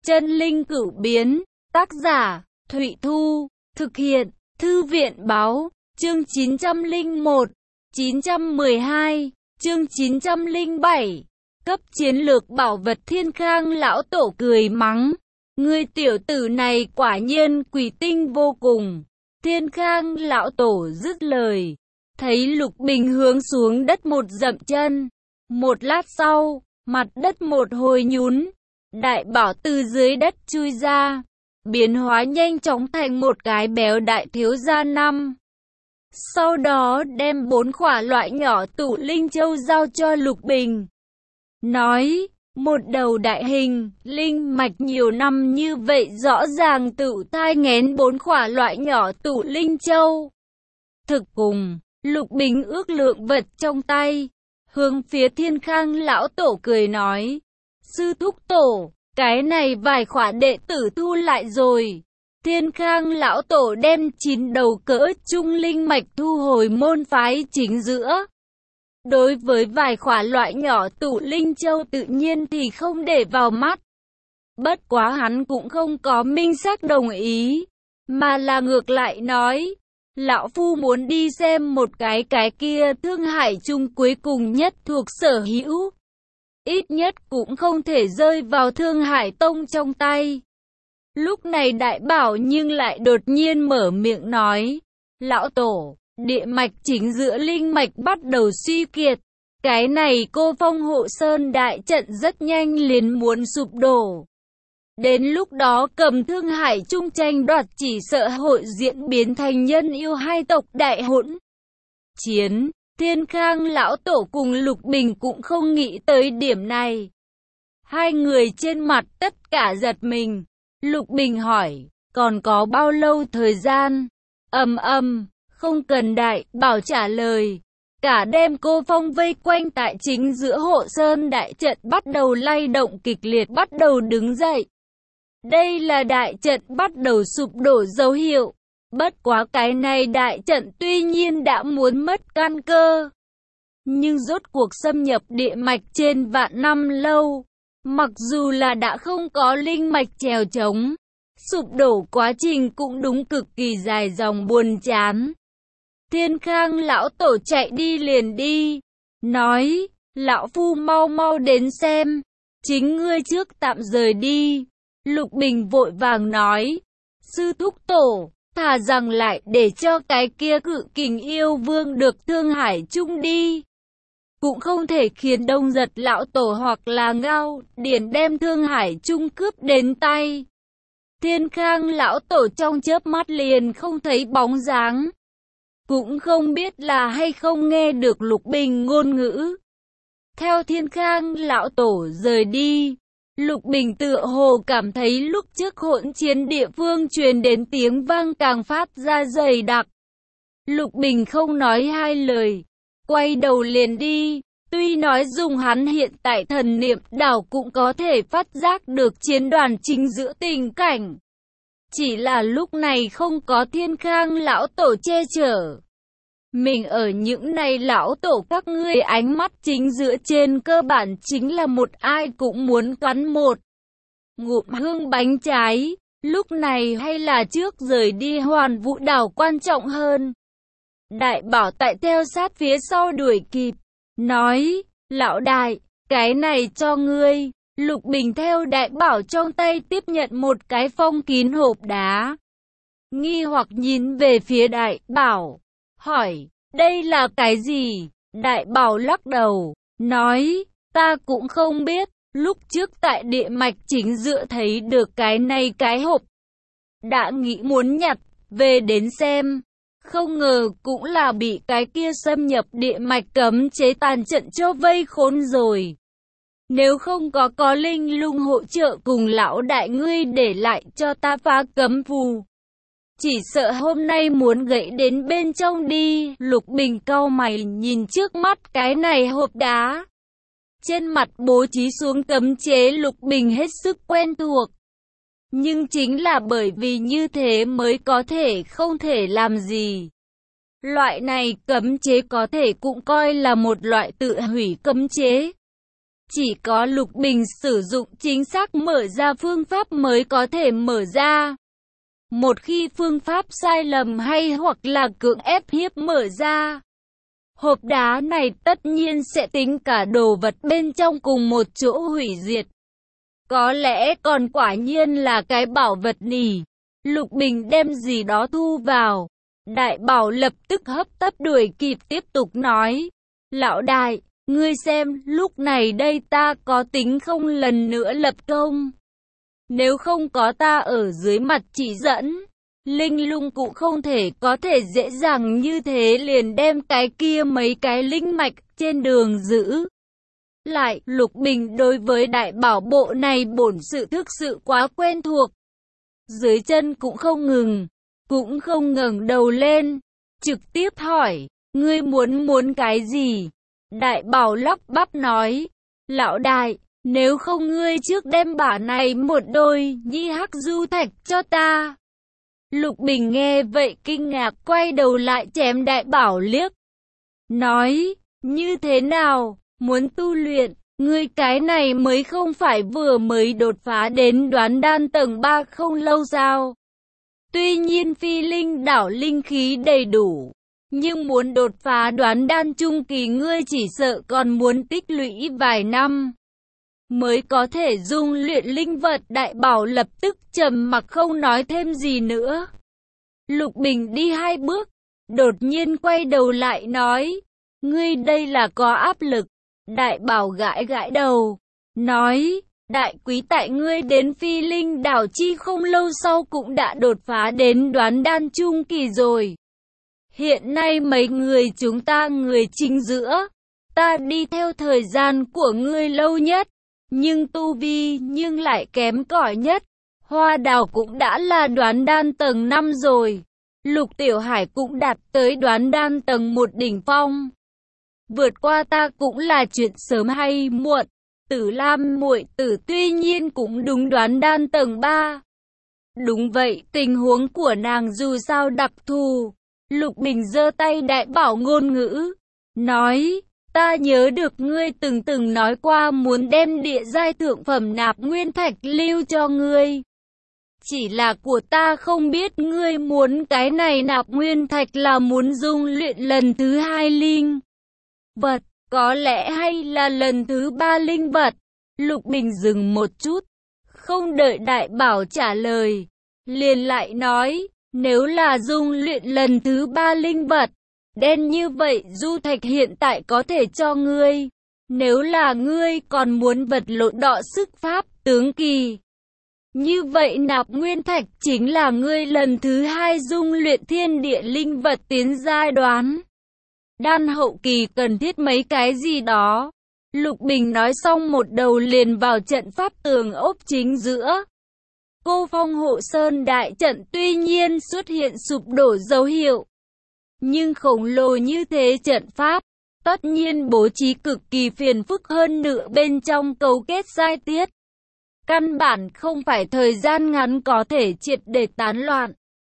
Chân linh cửu biến, tác giả, Thụy Thu, thực hiện, Thư viện báo, chương 901, 912, chương 907, cấp chiến lược bảo vật. Thiên Khang lão tổ cười mắng, ngươi tiểu tử này quả nhiên quỷ tinh vô cùng. Thiên Khang lão tổ dứt lời, thấy Lục Bình hướng xuống đất một dậm chân. Một lát sau, mặt đất một hồi nhún, đại bảo từ dưới đất chui ra, biến hóa nhanh chóng thành một cái béo đại thiếu gia năm. Sau đó đem 4 khỏa loại nhỏ tụ linh châu giao cho Lục Bình. Nói, một đầu đại hình, linh mạch nhiều năm như vậy rõ ràng tự thai nghén 4 khỏa loại nhỏ tụ linh châu. Thực cùng, Lục Bình ước lượng vật trong tay, hướng phía Thiên Khang lão tổ cười nói, sư thúc tổ, cái này vài khỏa đệ tử thu lại rồi. Thiên Khang lão tổ đem 9 đầu cỡ trung linh mạch thu hồi môn phái chính giữa. Đối với vài khỏa loại nhỏ tụ linh châu tự nhiên thì không để vào mắt. Bất quá hắn cũng không có minh xác đồng ý, mà là ngược lại nói, lão phu muốn đi xem một cái kia Thương Hải Trung cuối cùng nhất thuộc sở hữu. Ít nhất cũng không thể rơi vào Thương Hải Tông trong tay. Lúc này đại bảo nhưng lại đột nhiên mở miệng nói, lão tổ, địa mạch chính giữa linh mạch bắt đầu suy kiệt. Cái này Cô Phong Hộ Sơn đại trận rất nhanh liền muốn sụp đổ. Đến lúc đó cầm Thương Hải Trung tranh đoạt chỉ sợ hội diễn biến thành nhân yêu hai tộc đại hỗn chiến. Thiên Khang lão tổ cùng Lục Bình cũng không nghĩ tới điểm này. Hai người trên mặt tất cả giật mình. Lục Bình hỏi, còn có bao lâu thời gian? Không cần đại bảo trả lời. Cả đêm Cô Phong vây quanh tại chính giữa Hộ Sơn đại trận bắt đầu lay động kịch liệt, bắt đầu đứng dậy. Đây là đại trận bắt đầu sụp đổ dấu hiệu. Bất quá cái này đại trận tuy nhiên đã muốn mất căn cơ, nhưng rốt cuộc xâm nhập địa mạch trên vạn năm lâu. Mặc dù là đã không có linh mạch chèo chống, sụp đổ quá trình cũng đúng cực kỳ dài dòng buồn chán. Thiên Khang lão tổ chạy đi liền đi, nói, lão phu mau đến xem, chính ngươi trước tạm rời đi. Lục Bình vội vàng nói, sư thúc tổ, thà rằng lại để cho cái kia Cự Kình yêu vương được Thương Hải Trung đi, cũng không thể khiến Đông Giật lão tổ hoặc là Ngao Điển đem Thương Hải Trung cướp đến tay. Thiên Khang lão tổ trong chớp mắt liền không thấy bóng dáng, cũng không biết là hay không nghe được Lục Bình ngôn ngữ. Theo Thiên Khang lão tổ rời đi, Lục Bình tựa hồ cảm thấy lúc trước hỗn chiến địa phương truyền đến tiếng vang càng phát ra dày đặc. Lục Bình không nói hai lời, quay đầu liền đi. Tuy nói dùng hắn hiện tại thần niệm đảo cũng có thể phát giác được chiến đoàn chính giữa tình cảnh. Chỉ là lúc này không có Thiên Khang lão tổ che chở. Mình ở những này lão tổ các ngươi ánh mắt chính giữa trên cơ bản chính là một ai cũng muốn cắn một ngụm hương bánh trái. Lúc này hay là trước rời đi Hoàn Vũ đảo quan trọng hơn. Đại bảo tại theo sát phía sau đuổi kịp, nói, lão đại, cái này cho ngươi. Lục Bình theo đại bảo trong tay tiếp nhận một cái phong kín hộp đá. Nghi hoặc nhìn về phía đại bảo, hỏi, đây là cái gì? Đại bảo lắc đầu, nói, ta cũng không biết, lúc trước tại địa mạch chính giữa thấy được cái này cái hộp. Đã nghĩ muốn nhặt, về đến xem. Không ngờ cũng là bị cái kia xâm nhập địa mạch cấm chế tàn trận cho vây khốn rồi. Nếu không có linh lung hỗ trợ cùng lão đại ngươi để lại cho ta phá cấm phù, chỉ sợ hôm nay muốn gãy đến bên trong đi. Lục Bình cau mày nhìn trước mắt cái này hộp đá. Trên mặt bố trí xuống cấm chế Lục Bình hết sức quen thuộc. Nhưng chính là bởi vì như thế mới có thể không thể làm gì. Loại này cấm chế có thể cũng coi là một loại tự hủy cấm chế. Chỉ có Lục Bình sử dụng chính xác mở ra phương pháp mới có thể mở ra. Một khi phương pháp sai lầm hay hoặc là cưỡng ép hiếp mở ra, hộp đá này tất nhiên sẽ tính cả đồ vật bên trong cùng một chỗ hủy diệt. Có lẽ còn quả nhiên là cái bảo vật nỉ. Lục Bình đem gì đó thu vào. Đại Bảo lập tức hấp tấp đuổi kịp tiếp tục nói. Lão đại, ngươi xem, lúc này đây ta có tính không lần nữa lập công. Nếu không có ta ở dưới mặt chỉ dẫn, Linh Lung cũng không thể có thể dễ dàng như thế liền đem cái kia mấy cái linh mạch trên đường giữ lại. Lục Bình đối với đại bảo bộ này bổn sự thực sự quá quen thuộc. Dưới chân cũng không ngẩng đầu lên, trực tiếp hỏi, ngươi muốn cái gì? Đại bảo lắp bắp nói, lão đại, nếu không ngươi trước đem bả này một đôi nhi hắc du thạch cho ta. Lục Bình nghe vậy kinh ngạc quay đầu lại chém đại bảo liếc. Nói, như thế nào, muốn tu luyện, ngươi cái này mới không phải vừa mới đột phá đến đoán đan tầng 3 không lâu sao. Tuy nhiên phi linh đảo linh khí đầy đủ, nhưng muốn đột phá đoán đan trung kỳ ngươi chỉ sợ còn muốn tích lũy vài năm mới có thể dung luyện linh vật. Đại bảo lập tức trầm mặc không nói thêm gì nữa. Lục Bình đi 2 bước, đột nhiên quay đầu lại nói, ngươi đây là có áp lực. Đại bảo gãi gãi đầu, nói, đại quý tại ngươi đến phi linh đảo chi không lâu sau cũng đã đột phá đến đoán đan trung kỳ rồi. Hiện nay mấy người chúng ta người chính giữa, ta đi theo thời gian của ngươi lâu nhất, nhưng tu vi nhưng lại kém cỏi nhất. Hoa Đào cũng đã là đoán đan tầng 5 rồi. Lục Tiểu Hải cũng đạt tới đoán đan tầng 1 đỉnh phong. Vượt qua ta cũng là chuyện sớm hay muộn. Tử Lam muội tử tuy nhiên cũng đúng đoán đan tầng 3. Đúng vậy, tình huống của nàng dù sao đặc thù. Lục Bình giơ tay đại bảo ngôn ngữ, nói, ta nhớ được ngươi từng nói qua muốn đem địa giai thượng phẩm nạp nguyên thạch lưu cho ngươi. Chỉ là của ta không biết ngươi muốn cái này nạp nguyên thạch là muốn dung luyện lần thứ 2 linh vật, có lẽ hay là lần thứ 3 linh vật. Lục Bình dừng một chút, không đợi đại bảo trả lời, liền lại nói, nếu là dung luyện lần thứ 3 linh vật, đen như vậy du thạch hiện tại có thể cho ngươi. Nếu là ngươi còn muốn vật lộn đọ sức pháp tướng kỳ, như vậy nạp nguyên thạch chính là ngươi lần thứ 2 dung luyện thiên địa linh vật tiến giai đoán đan hậu kỳ cần thiết mấy cái gì đó. Lục Bình nói xong một đầu liền vào trận pháp tường ốp chính giữa. Cô Phong Hộ Sơn đại trận tuy nhiên xuất hiện sụp đổ dấu hiệu, nhưng khổng lồ như thế trận pháp, tất nhiên bố trí cực kỳ phiền phức hơn nữa bên trong cấu kết giai tiết. Căn bản không phải thời gian ngắn có thể triệt để tán loạn.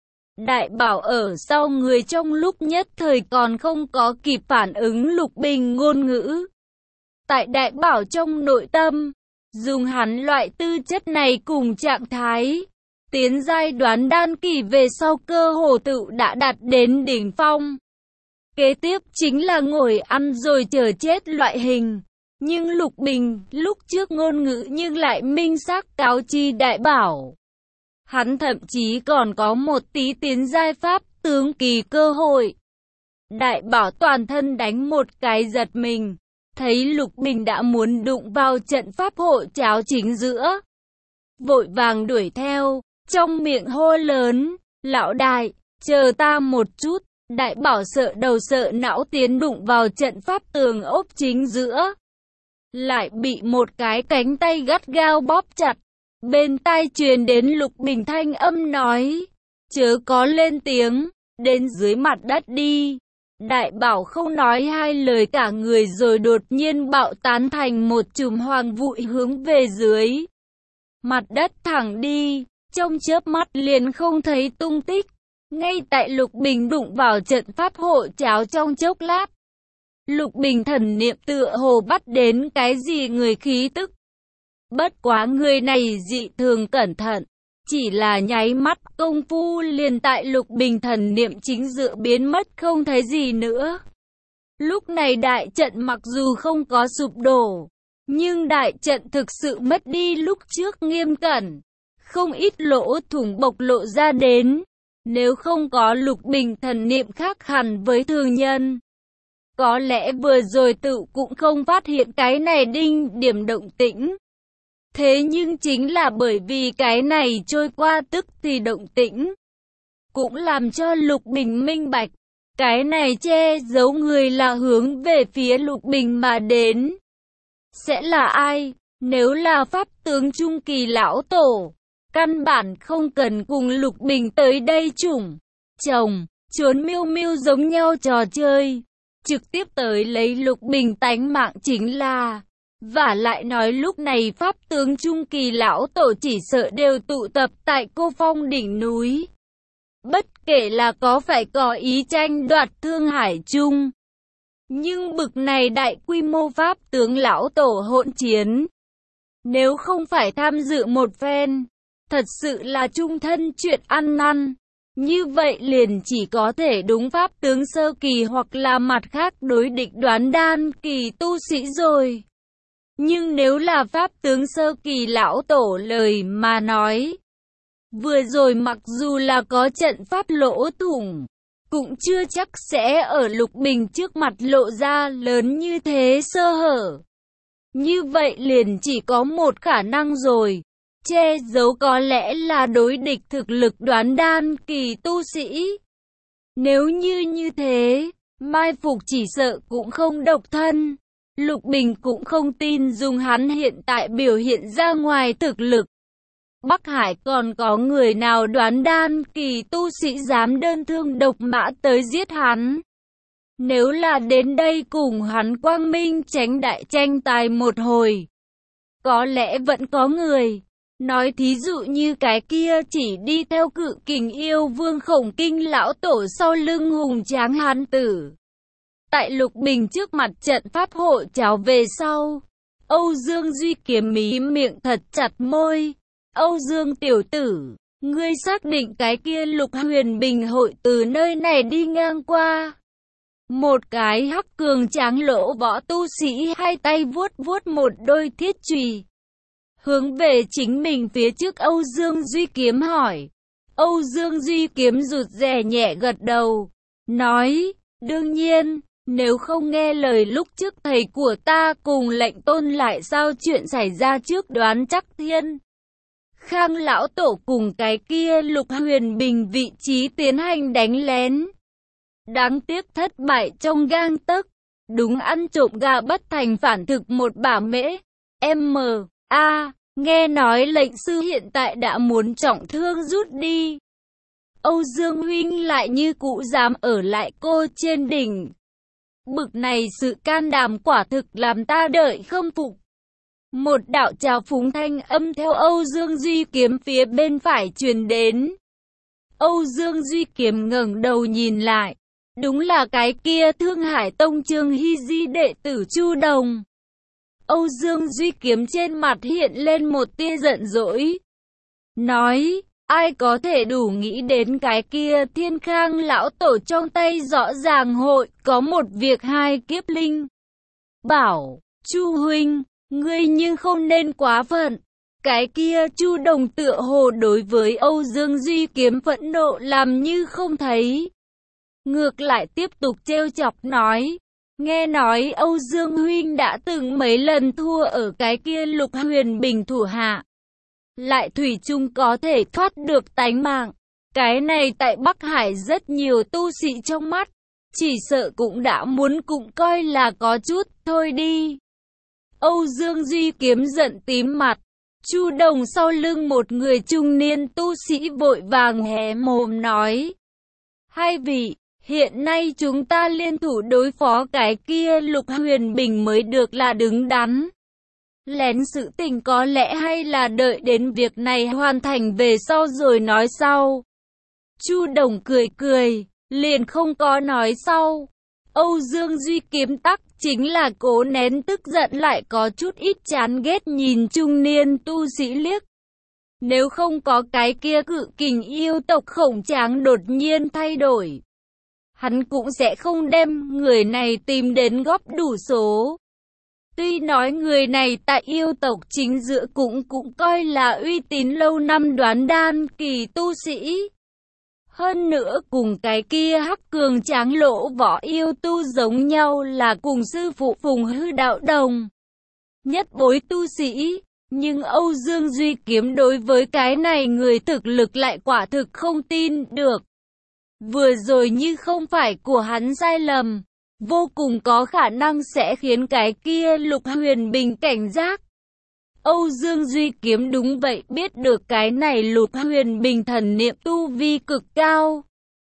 Đại bảo ở sau người trong lúc nhất thời còn không có kịp phản ứng Lục Bình ngôn ngữ. Tại đại bảo trong nội tâm, dùng hắn loại tư chất này cùng trạng thái, tiến giai đoán đan kỳ về sau cơ hồ tự đã đạt đến đỉnh phong. Kế tiếp chính là ngồi ăn rồi chờ chết loại hình. Nhưng Lục Bình lúc trước ngôn ngữ nhưng lại minh xác cáo chi đại bảo. Hắn thậm chí còn có một tí tiến giai pháp tướng kỳ cơ hội. Đại bảo toàn thân đánh một cái giật mình, thấy Lục Bình đã muốn đụng vào trận pháp hộ cháo chính giữa. Vội vàng đuổi theo, trong miệng hô lớn, lão đại, chờ ta một chút. Đại bảo sợ đầu sợ não tiến đụng vào trận pháp tường ốp chính giữa, lại bị một cái cánh tay gắt gao bóp chặt. Bên tai truyền đến Lục Bình thanh âm nói, chớ có lên tiếng, đến dưới mặt đất đi. Đại bảo không nói hai lời cả người rồi đột nhiên bạo tán thành một chùm hoàng vụi hướng về dưới mặt đất thẳng đi, trong chớp mắt liền không thấy tung tích. Ngay tại Lục Bình đụng vào trận pháp hộ cháo trong chốc lát, Lục Bình thần niệm tựa hồ bắt đến cái gì người khí tức. Bất quá người này dị thường cẩn thận. Chỉ là nháy mắt công phu liền tại Lục Bình thần niệm chính giữa biến mất không thấy gì nữa. Lúc này đại trận mặc dù không có sụp đổ, nhưng đại trận thực sự mất đi lúc trước nghiêm cẩn. Không ít lỗ thủng bộc lộ ra đến. Nếu không có Lục Bình thần niệm khác hẳn với thường nhân, có lẽ vừa rồi tự cũng không phát hiện cái này đinh điểm động tĩnh. Thế nhưng chính là bởi vì cái này trôi qua tức thì động tĩnh, cũng làm cho Lục Bình minh bạch, cái này che giấu người là hướng về phía Lục Bình mà đến. Sẽ là ai? Nếu là pháp tướng trung kỳ lão tổ, căn bản không cần cùng Lục Bình tới đây chủng chồng trốn miêu miêu giống nhau trò chơi, trực tiếp tới lấy Lục Bình tánh mạng chính là. Vả lại nói lúc này pháp tướng trung kỳ lão tổ chỉ sợ đều tụ tập tại Cô Phong đỉnh núi. Bất kể là có phải có ý tranh đoạt Thương Hải Trung, nhưng bực này đại quy mô pháp tướng lão tổ hỗn chiến, nếu không phải tham dự một phen, thật sự là chung thân chuyện ăn năn. Như vậy liền chỉ có thể đúng pháp tướng sơ kỳ hoặc là mặt khác đối địch đoán đan kỳ tu sĩ rồi. Nhưng nếu là pháp tướng sơ kỳ lão tổ lời mà nói, vừa rồi mặc dù là có trận pháp lỗ thủng, cũng chưa chắc sẽ ở Lục Bình trước mặt lộ ra lớn như thế sơ hở. Như vậy liền chỉ có một khả năng rồi, che giấu có lẽ là đối địch thực lực đoán đan kỳ tu sĩ. Nếu như thế, mai phục chỉ sợ cũng không độc thân. Lục Bình cũng không tin dùng hắn hiện tại biểu hiện ra ngoài thực lực. Bắc Hải còn có người nào đoán đan kỳ tu sĩ dám đơn thương độc mã tới giết hắn. Nếu là đến đây cùng hắn quang minh tránh đại tranh tài một hồi, có lẽ vẫn có người. Nói thí dụ như cái kia chỉ đi theo Cự Kình Yêu Vương Khổng Kinh lão tổ sau lưng hùng tráng hán tử. Tại Lục Bình trước mặt trận pháp hộ cháo về sau, Âu Dương Duy Kiếm mí miệng thật chặt môi. Âu Dương tiểu tử, ngươi xác định cái kia Lục Huyền Bình hội từ nơi này đi ngang qua. Một cái hắc cường tráng lỗ võ tu sĩ hai tay vuốt vuốt một đôi thiết chùy, hướng về chính mình phía trước Âu Dương Duy Kiếm hỏi. Âu Dương Duy Kiếm rụt rè nhẹ gật đầu, nói, đương nhiên, nếu không nghe lời lúc trước thầy của ta cùng lệnh tôn lại sao chuyện xảy ra trước đoán chắc thiên Khang lão tổ cùng cái kia Lục Huyền Bình vị trí tiến hành đánh lén. Đáng tiếc thất bại trong gang tấc, đúng ăn trộm gà bất thành phản thực một bả mễ. Nghe nói lệnh sư hiện tại đã muốn trọng thương rút đi. Âu Dương huynh lại như cũ dám ở lại cô trên đỉnh. Bực này sự can đảm quả thực làm ta đợi không phục. Một đạo trào phúng thanh âm theo Âu Dương Duy Kiếm phía bên phải truyền đến. Âu Dương Duy Kiếm ngẩng đầu nhìn lại. Đúng là cái kia Thương Hải Tông Trương Hy Di đệ tử Chu Đồng. Âu Dương Duy Kiếm trên mặt hiện lên một tia giận dỗi. Nói, ai có thể đủ nghĩ đến cái kia Thiên Khang lão tổ trong tay rõ ràng hội có một việc hai kiếp linh. Bảo, Chu huynh, ngươi nhưng không nên quá phận. Cái kia Chu Đồng tựa hồ đối với Âu Dương Duy Kiếm phẫn nộ làm như không thấy. Ngược lại tiếp tục trêu chọc nói. Nghe nói Âu Dương huynh đã từng mấy lần thua ở cái kia Lục Huyền Bình thủ hạ, lại thủy chung có thể thoát được tánh mạng. Cái này tại Bắc Hải rất nhiều tu sĩ trong mắt, chỉ sợ cũng đã muốn cũng coi là có chút thôi đi. Âu Dương Duy Kiếm giận tím mặt. Chu Đồng sau lưng một người trung niên tu sĩ vội vàng hé mồm nói. Hai vị, hiện nay chúng ta liên thủ đối phó cái kia Lục Huyền Bình mới được là đứng đắn. Lén sự tình có lẽ hay là đợi đến việc này hoàn thành về sau rồi nói sau. Chu Đồng cười cười, liền không có nói sau. Âu Dương Duy Kiếm tắc chính là cố nén tức giận lại có chút ít chán ghét nhìn trung niên tu sĩ liếc. Nếu không có cái kia cự kình yêu tộc khổng tráng đột nhiên thay đổi, hắn cũng sẽ không đem người này tìm đến góp đủ số. Tuy nói người này tại yêu tộc chính giữa cũng coi là uy tín lâu năm đoán đan kỳ tu sĩ. Hơn nữa cùng cái kia hắc cường tráng lỗ võ yêu tu giống nhau là cùng sư phụ Phùng Hư đạo đồng. Nhất bối tu sĩ, nhưng Âu Dương Duy Kiếm đối với cái này người thực lực lại quả thực không tin được. Vừa rồi như không phải của hắn sai lầm, vô cùng có khả năng sẽ khiến cái kia Lục Huyền Bình cảnh giác. Âu Dương Duy Kiếm đúng vậy biết được cái này Lục Huyền Bình thần niệm tu vi cực cao.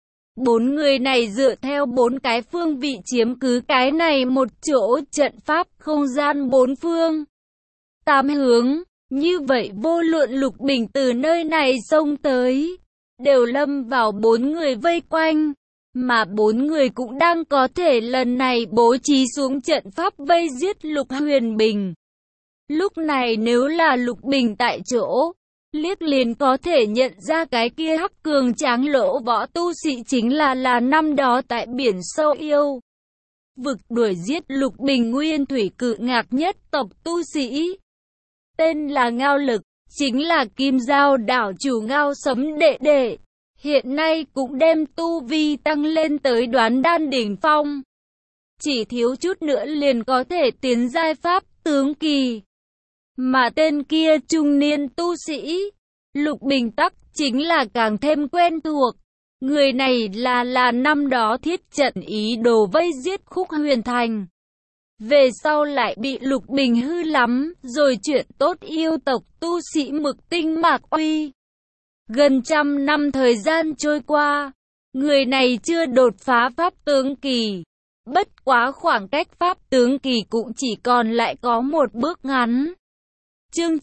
4 người này dựa theo 4 cái phương vị chiếm cứ cái này một chỗ trận pháp không gian 4 phương 8 hướng, như vậy vô luận Lục Bình từ nơi này xông tới, đều lâm vào 4 người vây quanh, mà 4 người cũng đang có thể lần này bố trí xuống trận pháp vây giết Lục Huyền Bình. Lúc này nếu là Lục Bình tại chỗ, liếc liền có thể nhận ra cái kia hắc cường tráng lỗ võ tu sĩ chính là năm đó tại biển sâu yêu vực đuổi giết Lục Bình nguyên thủy cự ngạc nhất tộc tu sĩ. Tên là Ngao Lực, chính là Kim Giao đảo chủ Ngao Sấm đệ đệ. Hiện nay cũng đem tu vi tăng lên tới đoán đan đỉnh phong. Chỉ thiếu chút nữa liền có thể tiến giai pháp tướng kỳ. Mà tên kia trung niên tu sĩ, Lục Bình tắc chính là càng thêm quen thuộc. Người này là năm đó thiết trận ý đồ vây giết Khúc Huyền Thành. Về sau lại bị Lục Bình hư lắm, rồi chuyện tốt yêu tộc tu sĩ Mực Tinh Mạc Uy. Gần 100 năm thời gian trôi qua, người này chưa đột phá pháp tướng kỳ. Bất quá khoảng cách pháp tướng kỳ cũng chỉ còn lại có một bước ngắn. Chương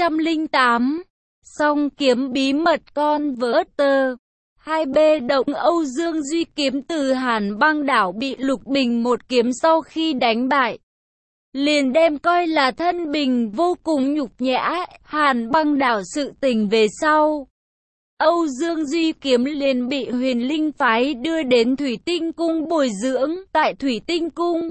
908 Song kiếm bí mật con vỡ tơ. 2B động Âu Dương Duy Kiếm từ Hàn Băng đảo bị Lục Bình một kiếm sau khi đánh bại, liền đem coi là thân bình vô cùng nhục nhã. Hàn Băng đảo sự tình về sau, Âu Dương Duy Kiếm liền bị Huyền Linh phái đưa đến Thủy Tinh Cung bồi dưỡng. Tại Thủy Tinh Cung,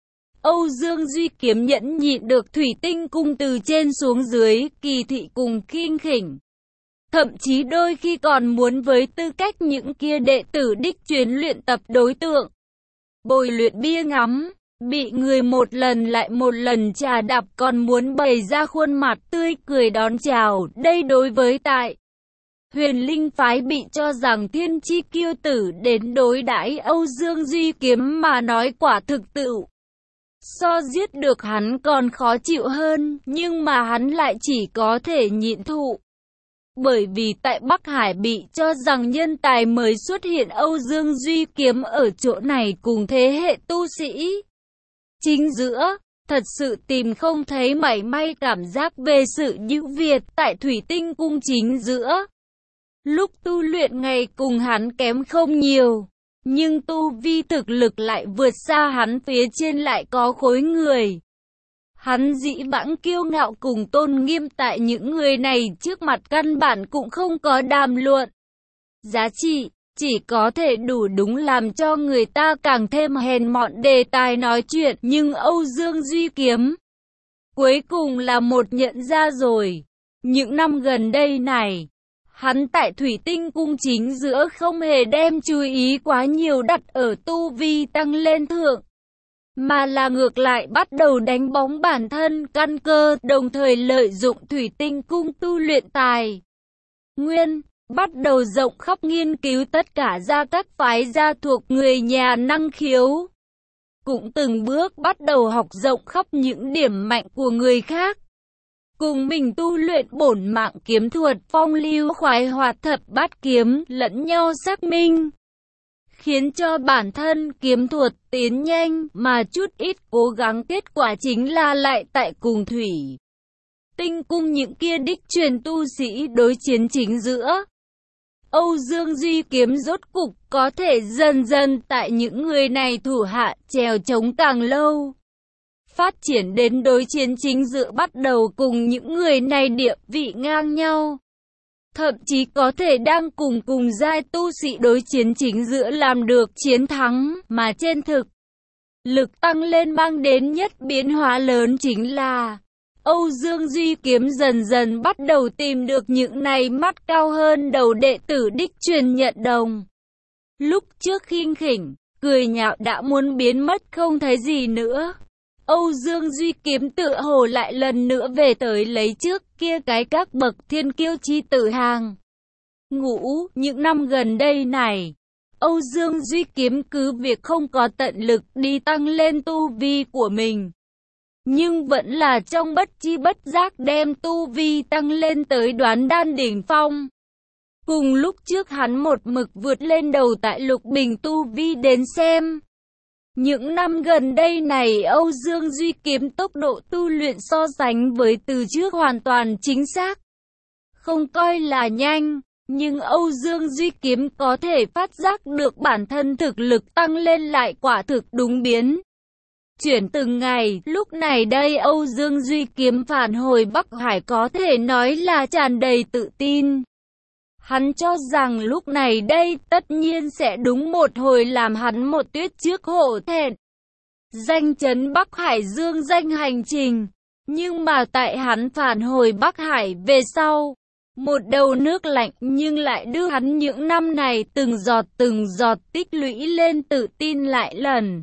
Âu Dương Duy Kiếm nhẫn nhịn được Thủy Tinh Cung từ trên xuống dưới kỳ thị cùng khinh khỉnh. Thậm chí đôi khi còn muốn với tư cách những kia đệ tử đích truyền luyện tập đối tượng. Bồi luyện bia ngắm, bị người một lần lại một lần trà đạp còn muốn bày ra khuôn mặt tươi cười đón chào. Đây đối với tại Huyền Linh phái bị cho rằng thiên chi kiêu tử đến đối đãi Âu Dương Duy Kiếm mà nói quả thực tựu so giết được hắn còn khó chịu hơn, nhưng mà hắn lại chỉ có thể nhịn thụ. Bởi vì tại Bắc Hải bị cho rằng nhân tài mới xuất hiện Âu Dương Duy Kiếm ở chỗ này cùng thế hệ tu sĩ chính giữa, thật sự tìm không thấy mảy may cảm giác về sự ưu việt tại Thủy Tinh Cung chính giữa. Lúc tu luyện ngày cùng hắn kém không nhiều, nhưng tu vi thực lực lại vượt xa hắn, phía trên lại có khối người. Hắn dĩ vãng kiêu ngạo cùng tôn nghiêm tại những người này trước mặt căn bản cũng không có đàm luận giá trị, chỉ có thể đủ đúng làm cho người ta càng thêm hèn mọn đề tài nói chuyện. Nhưng Âu Dương Duy Kiếm cuối cùng là một nhận ra rồi, những năm gần đây này, hắn tại Thủy Tinh Cung chính giữa không hề đem chú ý quá nhiều đặt ở tu vi tăng lên thượng, mà là ngược lại bắt đầu đánh bóng bản thân căn cơ, đồng thời lợi dụng Thủy Tinh Cung tu luyện tài nguyên, bắt đầu rộng khắp nghiên cứu tất cả gia các phái gia thuộc người nhà năng khiếu, cũng từng bước bắt đầu học rộng khắp những điểm mạnh của người khác. Cùng mình tu luyện bổn mạng kiếm thuật phong lưu khoái hoạt thập bát kiếm lẫn nhau xác minh, khiến cho bản thân kiếm thuật tiến nhanh, mà chút ít cố gắng kết quả chính là lại tại cùng Thủy Tinh Cung những kia đích truyền tu sĩ đối chiến chính giữa. Âu Dương Duy Kiếm rốt cục có thể dần dần tại những người này thủ hạ trèo trống càng lâu. Phát triển đến đối chiến chính giữa bắt đầu cùng những người này địa vị ngang nhau. Thậm chí có thể đang cùng giai tu sĩ đối chiến chính giữa làm được chiến thắng, mà trên thực lực tăng lên mang đến nhất biến hóa lớn chính là Âu Dương Duy Kiếm dần dần bắt đầu tìm được những này mắt cao hơn đầu đệ tử đích truyền nhận đồng. Lúc trước khinh khỉnh, cười nhạo đã muốn biến mất không thấy gì nữa. Âu Dương Duy Kiếm tựa hồ lại lần nữa về tới lấy trước kia cái các bậc thiên kiêu chi tử hàng ngũ. Những năm gần đây này, Âu Dương Duy Kiếm cứ việc không có tận lực đi tăng lên tu vi của mình, nhưng vẫn là trong bất chi bất giác đem tu vi tăng lên tới đoán đan đỉnh phong. Cùng lúc trước hắn một mực vượt lên đầu tại Lục Bình tu vi đến xem. Những năm gần đây này Âu Dương Duy Kiếm tốc độ tu luyện so sánh với từ trước hoàn toàn chính xác. Không coi là nhanh, nhưng Âu Dương Duy Kiếm có thể phát giác được bản thân thực lực tăng lên lại quả thực đúng biến. Chuyển từng ngày, lúc này đây Âu Dương Duy Kiếm phản hồi Bắc Hải có thể nói là tràn đầy tự tin. Hắn cho rằng lúc này đây tất nhiên sẽ đúng một hồi làm hắn một tuyết trước hổ thẹn. Danh chấn Bắc Hải dương danh hành trình. Nhưng mà tại hắn phản hồi Bắc Hải về sau, một đầu nước lạnh nhưng lại đưa hắn những năm này từng giọt tích lũy lên tự tin lại lần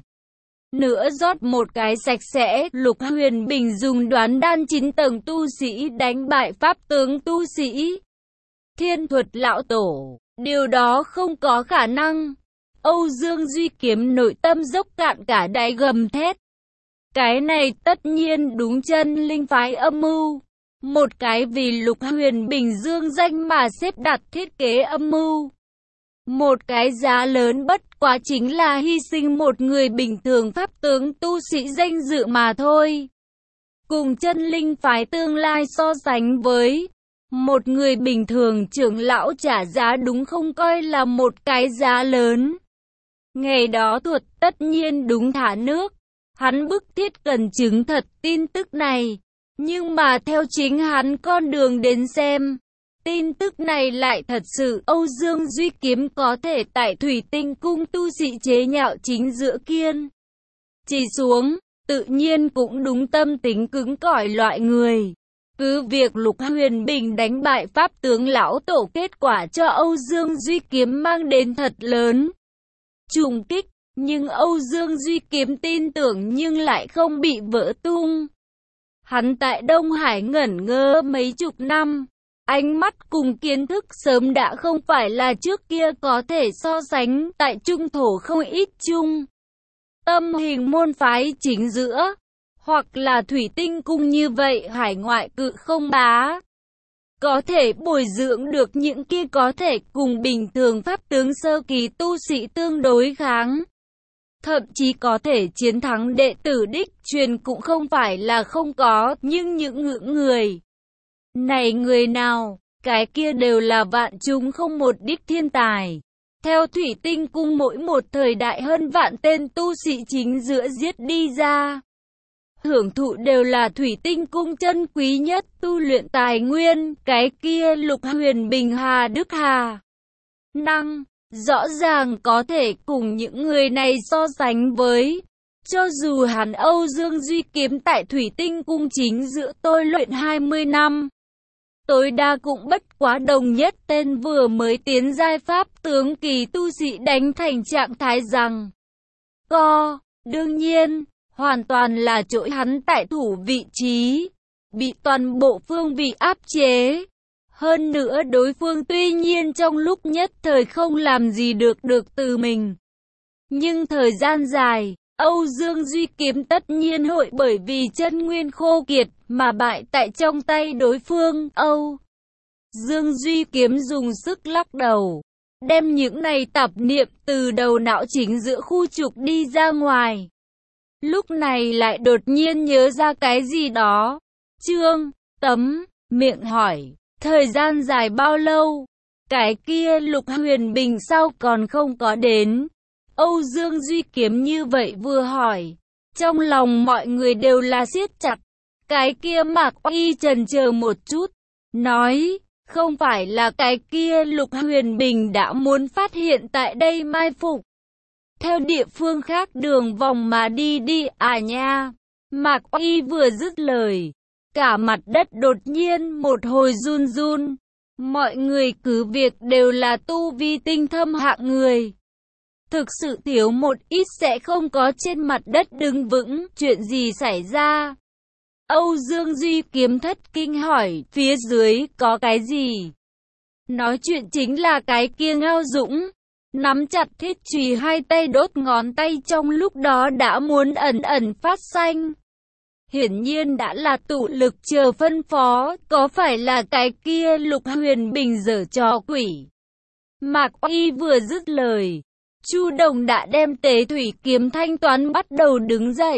nữa rót một cái sạch sẽ. Lục Huyền Bình dùng đoán đan 9 tầng tu sĩ đánh bại pháp tướng tu sĩ Thiên Thuật lão tổ, điều đó không có khả năng. Âu Dương Duy Kiếm nội tâm dốc cạn cả đáy gầm thét. Cái này tất nhiên đúng chân linh phái âm mưu. Một cái vì Lục Huyền Bình dương danh mà xếp đặt thiết kế âm mưu. Một cái giá lớn bất quá chính là hy sinh một người bình thường pháp tướng tu sĩ danh dự mà thôi. Cùng chân linh phái tương lai so sánh với một người bình thường trưởng lão trả giá đúng không coi là một cái giá lớn. Ngày đó Thuật tất nhiên đúng thả nước. Hắn bức thiết cần chứng thật tin tức này. Nhưng mà theo chính hắn con đường đến xem, tin tức này lại thật sự. Âu Dương Duy Kiếm có thể tại Thủy Tinh Cung tu sĩ chế nhạo chính giữa kiên chỉ xuống, tự nhiên cũng đúng tâm tính cứng cỏi loại người. Cứ việc Lục Huyền Bình đánh bại pháp tướng lão tổ kết quả cho Âu Dương Duy Kiếm mang đến thật lớn trùng kích, nhưng Âu Dương Duy Kiếm tin tưởng nhưng lại không bị vỡ tung. Hắn tại Đông Hải ngẩn ngơ mấy chục năm, ánh mắt cùng kiến thức sớm đã không phải là trước kia có thể so sánh. Tại trung thổ không ít chung tâm hình môn phái chính giữa, hoặc là Thủy Tinh Cung như vậy hải ngoại cự không bá. Có thể bồi dưỡng được những kia có thể cùng bình thường pháp tướng sơ kỳ tu sĩ tương đối kháng. Thậm chí có thể chiến thắng đệ tử đích truyền cũng không phải là không có, nhưng những ngưỡng người này người nào, cái kia đều là vạn chúng không một đích thiên tài. Theo Thủy Tinh Cung mỗi một thời đại hơn vạn tên tu sĩ chính giữa giết đi ra. Hưởng thụ đều là Thủy Tinh Cung chân quý nhất tu luyện tài nguyên, cái kia Lục Huyền Bình Hà Đức Hà năng, rõ ràng có thể cùng những người này so sánh với. Cho dù hắn Âu Dương Duy Kiếm tại Thủy Tinh Cung chính giữa tôi luyện 20 năm, tối đa cũng bất quá đồng nhất tên vừa mới tiến giai pháp tướng kỳ tu sĩ đánh thành trạng thái rằng co. Đương nhiên, hoàn toàn là chỗ hắn tại thủ vị trí, bị toàn bộ phương vị áp chế. Hơn nữa đối phương tuy nhiên trong lúc nhất thời không làm gì được từ mình. Nhưng thời gian dài, Âu Dương Duy Kiếm tất nhiên hội bởi vì chân nguyên khô kiệt mà bại tại trong tay đối phương. Âu Dương Duy Kiếm dùng sức lắc đầu, đem những này tạp niệm từ đầu não chính giữa khu trục đi ra ngoài. Lúc này lại đột nhiên nhớ ra cái gì đó. Trương Tấm miệng hỏi, thời gian dài bao lâu? Cái kia Lục Huyền Bình sao còn không có đến? Âu Dương Duy Kiếm như vậy vừa hỏi. Trong lòng mọi người đều là siết chặt. Cái kia Mạc Oy chần chờ một chút. Nói, không phải là cái kia Lục Huyền Bình đã muốn phát hiện tại đây mai phục. Theo địa phương khác đường vòng mà đi à nha. Mạc Oy vừa dứt lời. Cả mặt đất đột nhiên một hồi run run. Mọi người cứ việc đều là tu vi tinh thâm hạng người. Thực sự thiếu một ít sẽ không có trên mặt đất đứng vững. Chuyện gì xảy ra? Âu Dương Duy Kiếm thất kinh hỏi, phía dưới có cái gì? Nói chuyện chính là cái kia Ngao Dũng. Nắm chặt thiết chùy hai tay đốt ngón tay trong lúc đó đã muốn ẩn ẩn phát xanh. Hiển nhiên đã là tụ lực chờ phân phó, có phải là cái kia Lục Huyền Bình giở trò quỷ? Mạc Oy vừa dứt lời, Chu Đồng đã đem tế thủy kiếm thanh toán bắt đầu đứng dậy.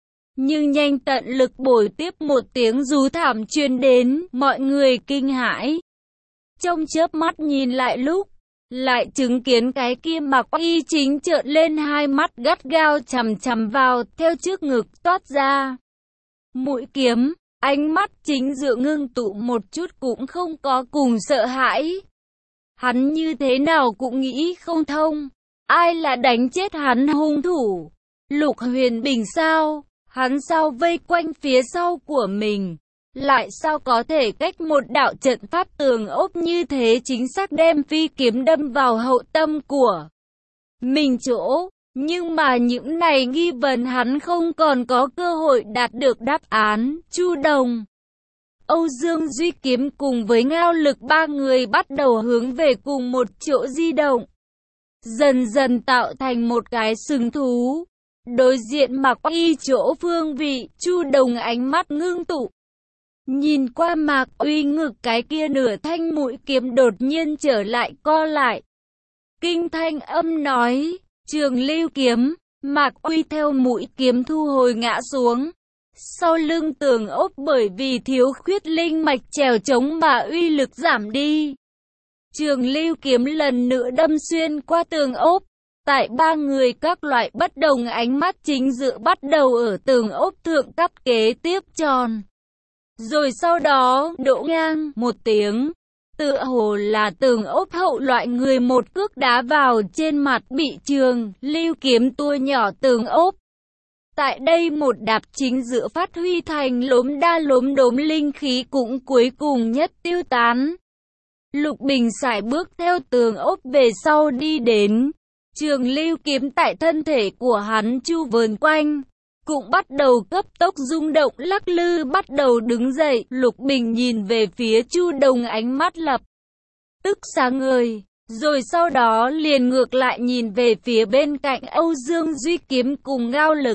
Nhưng nhanh tận lực bồi tiếp một tiếng rú thảm truyền đến, mọi người kinh hãi. Trong chớp mắt nhìn lại lúc, lại chứng kiến cái kia Mạc Oy chính trợn lên hai mắt gắt gao chằm chằm vào, theo trước ngực toát ra mũi kiếm, ánh mắt chính giữa ngưng tụ một chút cũng không có cùng sợ hãi. Hắn như thế nào cũng nghĩ không thông, ai là đánh chết hắn hung thủ? Lục Huyền Bình sao? Hắn sao vây quanh phía sau của mình? Lại sao có thể cách một đạo trận pháp tường ốp như thế chính xác đem phi kiếm đâm vào hậu tâm của mình chỗ? Nhưng mà những này nghi vấn hắn không còn có cơ hội đạt được đáp án. Chu Đồng, Âu Dương Duy Kiếm cùng với Ngao Lực ba người bắt đầu hướng về cùng một chỗ di động. Dần dần tạo thành một cái sừng thú. Đối diện Mạc Oy chỗ phương vị, Chu Đồng ánh mắt ngưng tụ. Nhìn qua Mạc Oy ngực cái kia nửa thanh mũi kiếm đột nhiên trở lại co lại. Kinh thanh âm nói, Trường Lưu kiếm. Mạc Oy theo mũi kiếm thu hồi ngã xuống. Sau lưng tường ốp bởi vì thiếu khuyết linh mạch trèo chống mà uy lực giảm đi. Trường Lưu kiếm lần nữa đâm xuyên qua tường ốp. Tại ba người các loại bất đồng ánh mắt chính giữa bắt đầu ở tường ốp thượng cắt kế tiếp tròn. Rồi sau đó đổ ngang một tiếng. Tựa hồ là tường ốp hậu loại người một cước đá vào trên mặt bị Trường Lưu kiếm tua nhỏ tường ốp. Tại đây một đạp chính giữa phát huy thành lốm đa lốm đốm linh khí cũng cuối cùng nhất tiêu tán. Lục Bình sải bước theo tường ốp về sau đi đến. Trường Lưu kiếm tại thân thể của hắn chu vờn quanh, cũng bắt đầu cấp tốc rung động lắc lư bắt đầu đứng dậy. Lục Bình nhìn về phía Chu Đồng ánh mắt lập tức sáng ngời, rồi sau đó liền ngược lại nhìn về phía bên cạnh Âu Dương Duy Kiếm cùng Ngao Lực.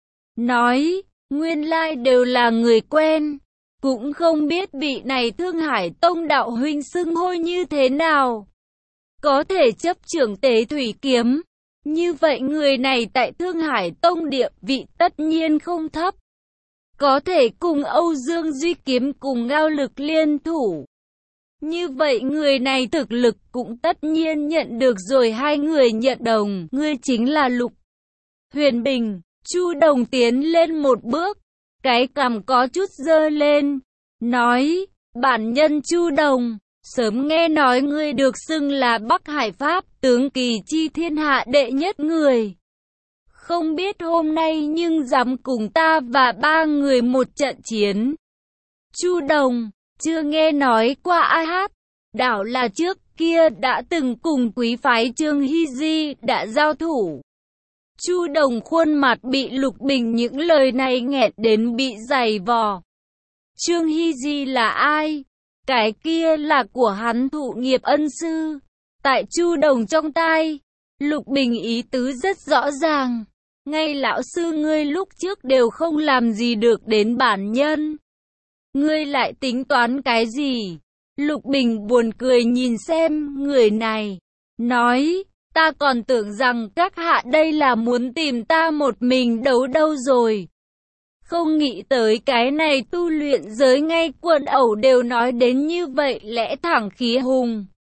Nói, nguyên lai đều là người quen, cũng không biết vị này Thương Hải Tông đạo huynh xưng hô như thế nào. Có thể chấp trưởng tế thủy kiếm, như vậy người này tại Thương Hải Tông địa vị tất nhiên không thấp. Có thể cùng Âu Dương Duy Kiếm cùng Ngao Lực liên thủ. Như vậy người này thực lực cũng tất nhiên nhận được rồi. Hai người nhận đồng, ngươi chính là Lục Huyền Bình. Chu Đồng tiến lên một bước, cái cằm có chút giơ lên, nói, bản nhân Chu Đồng. Sớm nghe nói ngươi được xưng là Bắc Hải Pháp tướng kỳ chi thiên hạ đệ nhất người. Không biết hôm nay nhưng dám cùng ta và ba người một trận chiến. Chu Đồng, chưa nghe nói qua ai hát. Đảo là trước kia đã từng cùng quý phái Trương Hy Di đã giao thủ. Chu Đồng khuôn mặt bị Lục Bình những lời này nghẹt đến bị dày vò. Trương Hy Di là ai? Cái kia là của hắn thụ nghiệp ân sư. Tại Chu Đồng trong tai, Lục Bình ý tứ rất rõ ràng. Ngay lão sư ngươi lúc trước đều không làm gì được đến bản nhân. Ngươi lại tính toán cái gì? Lục Bình buồn cười nhìn xem người này. Nói, ta còn tưởng rằng các hạ đây là muốn tìm ta một mình đấu đâu rồi. Không nghĩ tới cái này tu luyện giới ngay Quân Ẩu đều nói đến như vậy lẽ thẳng khí hùng.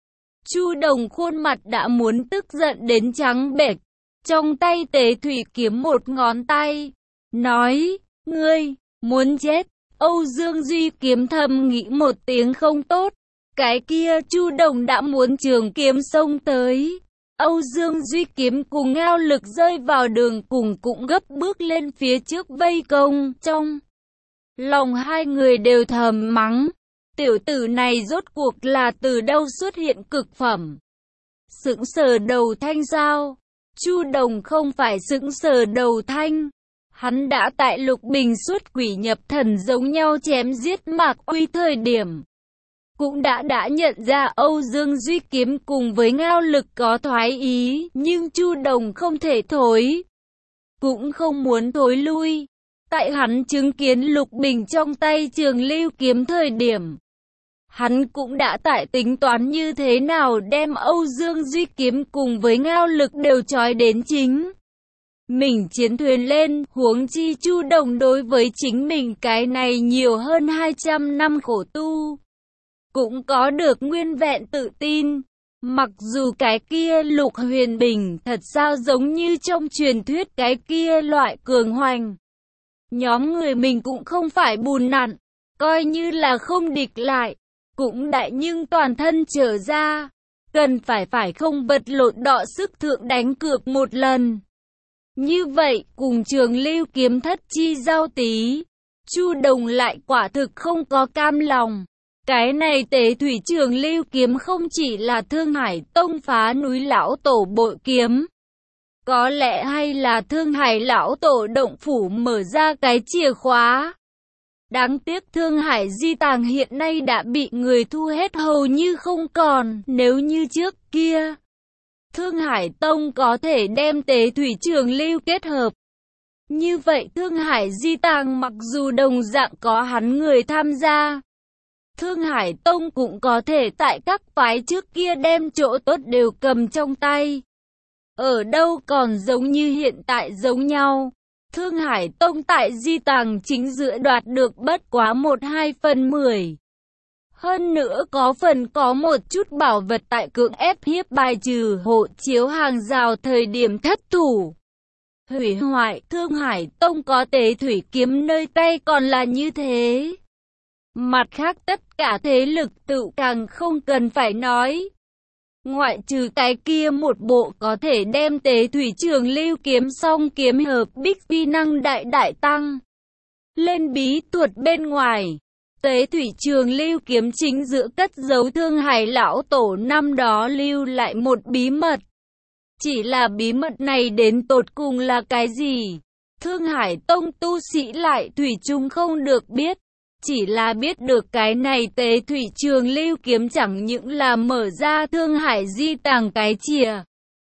Chu Đồng khuôn mặt đã muốn tức giận đến trắng bệch, trong tay Tế Thủy Kiếm một ngón tay, nói, ngươi, muốn chết. Âu Dương Duy Kiếm thầm nghĩ một tiếng không tốt, cái kia Chu Đồng đã muốn trường kiếm xông tới. Âu Dương Duy Kiếm cùng Ngao Lực rơi vào đường cùng cũng gấp bước lên phía trước vây công, trong lòng hai người đều thầm mắng, tiểu tử này rốt cuộc là từ đâu xuất hiện cực phẩm. Sững sờ đầu thanh sao? Chu Đồng không phải sững sờ đầu thanh. Hắn đã tại Lục Bình xuất quỷ nhập thần giống nhau chém giết Mạc Uy thời điểm. Cũng đã nhận ra Âu Dương Duy Kiếm cùng với Ngao Lực có thoái ý, nhưng Chu Đồng không thể thối. Cũng không muốn thối lui. Tại hắn chứng kiến Lục Bình trong tay Trường Lưu Kiếm thời điểm. Hắn cũng đã tại tính toán như thế nào đem Âu Dương Duy Kiếm cùng với Ngao Lực đều trói đến chính mình chiến thuyền lên, huống chi Chu Đồng đối với chính mình cái này nhiều hơn 200 năm khổ tu, cũng có được nguyên vẹn tự tin. Mặc dù cái kia Lục Huyền Bình thật sao giống như trong truyền thuyết cái kia loại cường hoành. Nhóm người mình cũng không phải bùn nặn, coi như là không địch lại, cũng đại nhưng toàn thân trở ra, cần phải không vật lộn đọ sức thượng đánh cược một lần. Như vậy, cùng Trường Lưu Kiếm thất chi giao tí, Chu Đồng lại quả thực không có cam lòng. Cái này Tế Thủy Trường Lưu Kiếm không chỉ là Thương Hải Tông phá núi lão tổ bội kiếm. Có lẽ hay là Thương Hải lão tổ động phủ mở ra cái chìa khóa. Đáng tiếc Thương Hải Di Tàng hiện nay đã bị người thu hết hầu như không còn. Nếu như trước kia, Thương Hải Tông có thể đem Tế Thủy Trường Lưu kết hợp. Như vậy Thương Hải Di Tàng mặc dù đồng dạng có hắn người tham gia, Thương Hải Tông cũng có thể tại các phái trước kia đem chỗ tốt đều cầm trong tay. Ở đâu còn giống như hiện tại giống nhau. Thương Hải Tông tại Di Tàng chính giữa đoạt được bất quá 1/2/10. Hơn nữa có một chút bảo vật tại cưỡng ép hiếp bài trừ hộ chiếu hàng rào thời điểm thất thủ. Hủy hoại Thương Hải Tông có Tế Thủy Kiếm nơi tay còn là như thế. Mặt khác tất cả thế lực tự càng không cần phải nói. Ngoại trừ cái kia một bộ có thể đem Tế Thủy Trường Lưu Kiếm song kiếm hợp bích vi năng đại tăng lên bí thuật bên ngoài. Tế Thủy Trường Lưu Kiếm chính giữa cất giấu Thương Hải lão tổ năm đó lưu lại một bí mật. Chỉ là bí mật này đến tột cùng là cái gì? Thương Hải Tông tu sĩ lại thủy chung không được biết. Chỉ là biết được cái này Tế Thủy Trường Lưu Kiếm chẳng những là mở ra Thương Hải Di Tàng cái chìa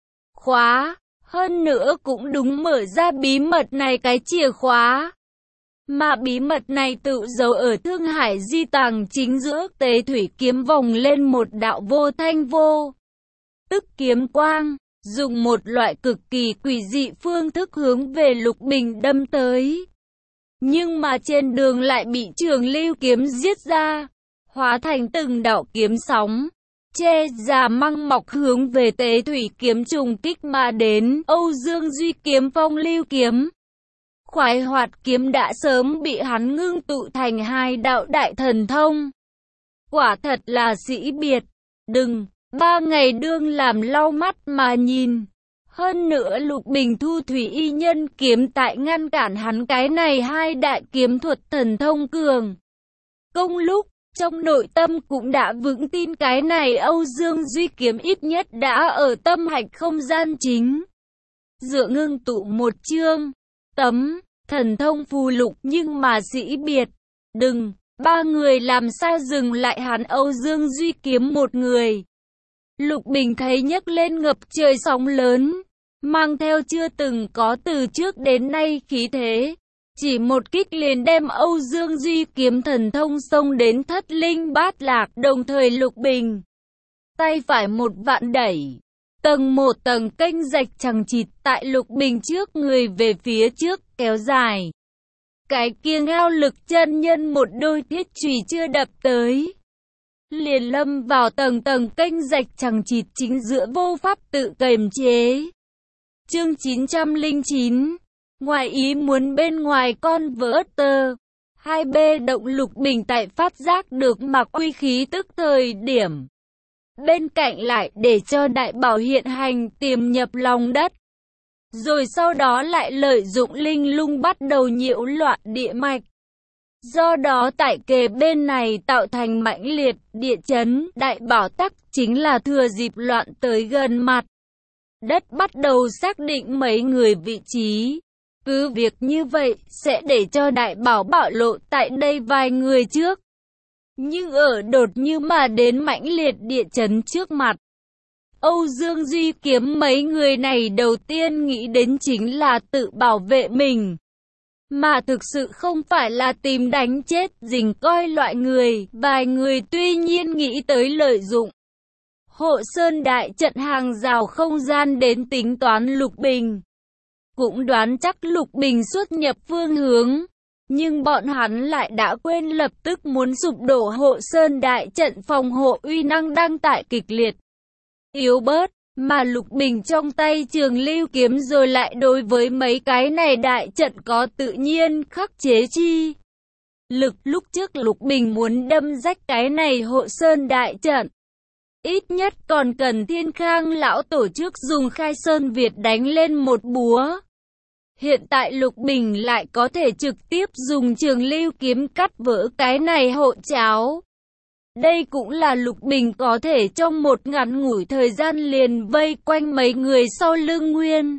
khóa, hơn nữa cũng đúng mở ra bí mật này cái chìa khóa. Mà bí mật này tự giấu ở Thương Hải Di Tàng chính giữa. Tế Thủy Kiếm vòng lên một đạo vô thanh vô tức kiếm quang, dùng một loại cực kỳ quỷ dị phương thức hướng về Lục Bình đâm tới. Nhưng mà trên đường lại bị Trường Lưu Kiếm giết ra, hóa thành từng đạo kiếm sóng, che già măng mọc hướng về Tế Thủy Kiếm trùng kích mà đến. Âu Dương Duy Kiếm Phong Lưu Kiếm, Khoái Hoạt Kiếm đã sớm bị hắn ngưng tụ thành hai đạo đại thần thông. Quả thật là sĩ biệt, đừng, 3 ngày đương làm lau mắt mà nhìn. Hơn nữa Lục Bình thu thủy y nhân kiếm tại ngăn cản hắn cái này hai đại kiếm thuật thần thông cường công lúc, trong nội tâm cũng đã vững tin cái này Âu Dương Duy Kiếm ít nhất đã ở tâm hạch không gian chính dựa ngưng tụ một chương tấm thần thông phù lục. Nhưng mà sĩ biệt, đừng, 3 người làm sao dừng lại hắn Âu Dương Duy Kiếm một người. Lục Bình thấy nhấc lên ngập trời sóng lớn, mang theo chưa từng có từ trước đến nay khí thế. Chỉ một kích liền đem Âu Dương Duy Kiếm thần thông xông đến thất linh bát lạc. Đồng thời Lục Bình tay phải một vạn đẩy, tầng một tầng kênh rạch chằng chịt tại Lục Bình trước người về phía trước kéo dài. Cái kia Ngao Lực chân nhân một đôi thiết chùy chưa đập tới, liền lâm vào tầng tầng kênh rạch chằng chịt chính giữa vô pháp tự kiềm chế. Chương 909. Ngoài ý muốn bên ngoài con vỡ tơ. 2B động Lục Bình tại phát giác được Mạc Uy khí tức thời điểm. Bên cạnh lại để cho đại bảo hiện hành tiềm nhập lòng đất. Rồi sau đó lại lợi dụng linh lung bắt đầu nhiễu loạn địa mạch. Do đó tại kề bên này tạo thành mãnh liệt địa chấn, đại bảo tắc chính là thừa dịp loạn tới gần mặt đất bắt đầu xác định mấy người vị trí. Cứ việc như vậy sẽ để cho đại bảo bạo lộ tại đây vài người trước. Nhưng ở đột như mà đến mãnh liệt địa chấn trước mặt, Âu Dương Duy Kiếm mấy người này đầu tiên nghĩ đến chính là tự bảo vệ mình. Mà thực sự không phải là tìm đánh chết rình coi loại người. Vài người tuy nhiên nghĩ tới lợi dụng Hộ Sơn đại trận hàng rào không gian đến tính toán Lục Bình. Cũng đoán chắc Lục Bình xuất nhập phương hướng. Nhưng bọn hắn lại đã quên lập tức muốn sụp đổ Hộ Sơn đại trận phòng hộ uy năng đang tại kịch liệt yếu bớt. Mà Lục Bình trong tay Trường Lưu kiếm rồi lại đối với mấy cái này đại trận có tự nhiên khắc chế chi lực. Lúc trước Lục Bình muốn đâm rách cái này Hộ Sơn đại trận, ít nhất còn cần Thiên Khang lão tổ chức dùng Khai Sơn Việt đánh lên một búa. Hiện tại Lục Bình lại có thể trực tiếp dùng Trường Lưu kiếm cắt vỡ cái này hộ cháo. Đây cũng là Lục Bình có thể trong một ngắn ngủi thời gian liền vây quanh mấy người sau lưng Nguyên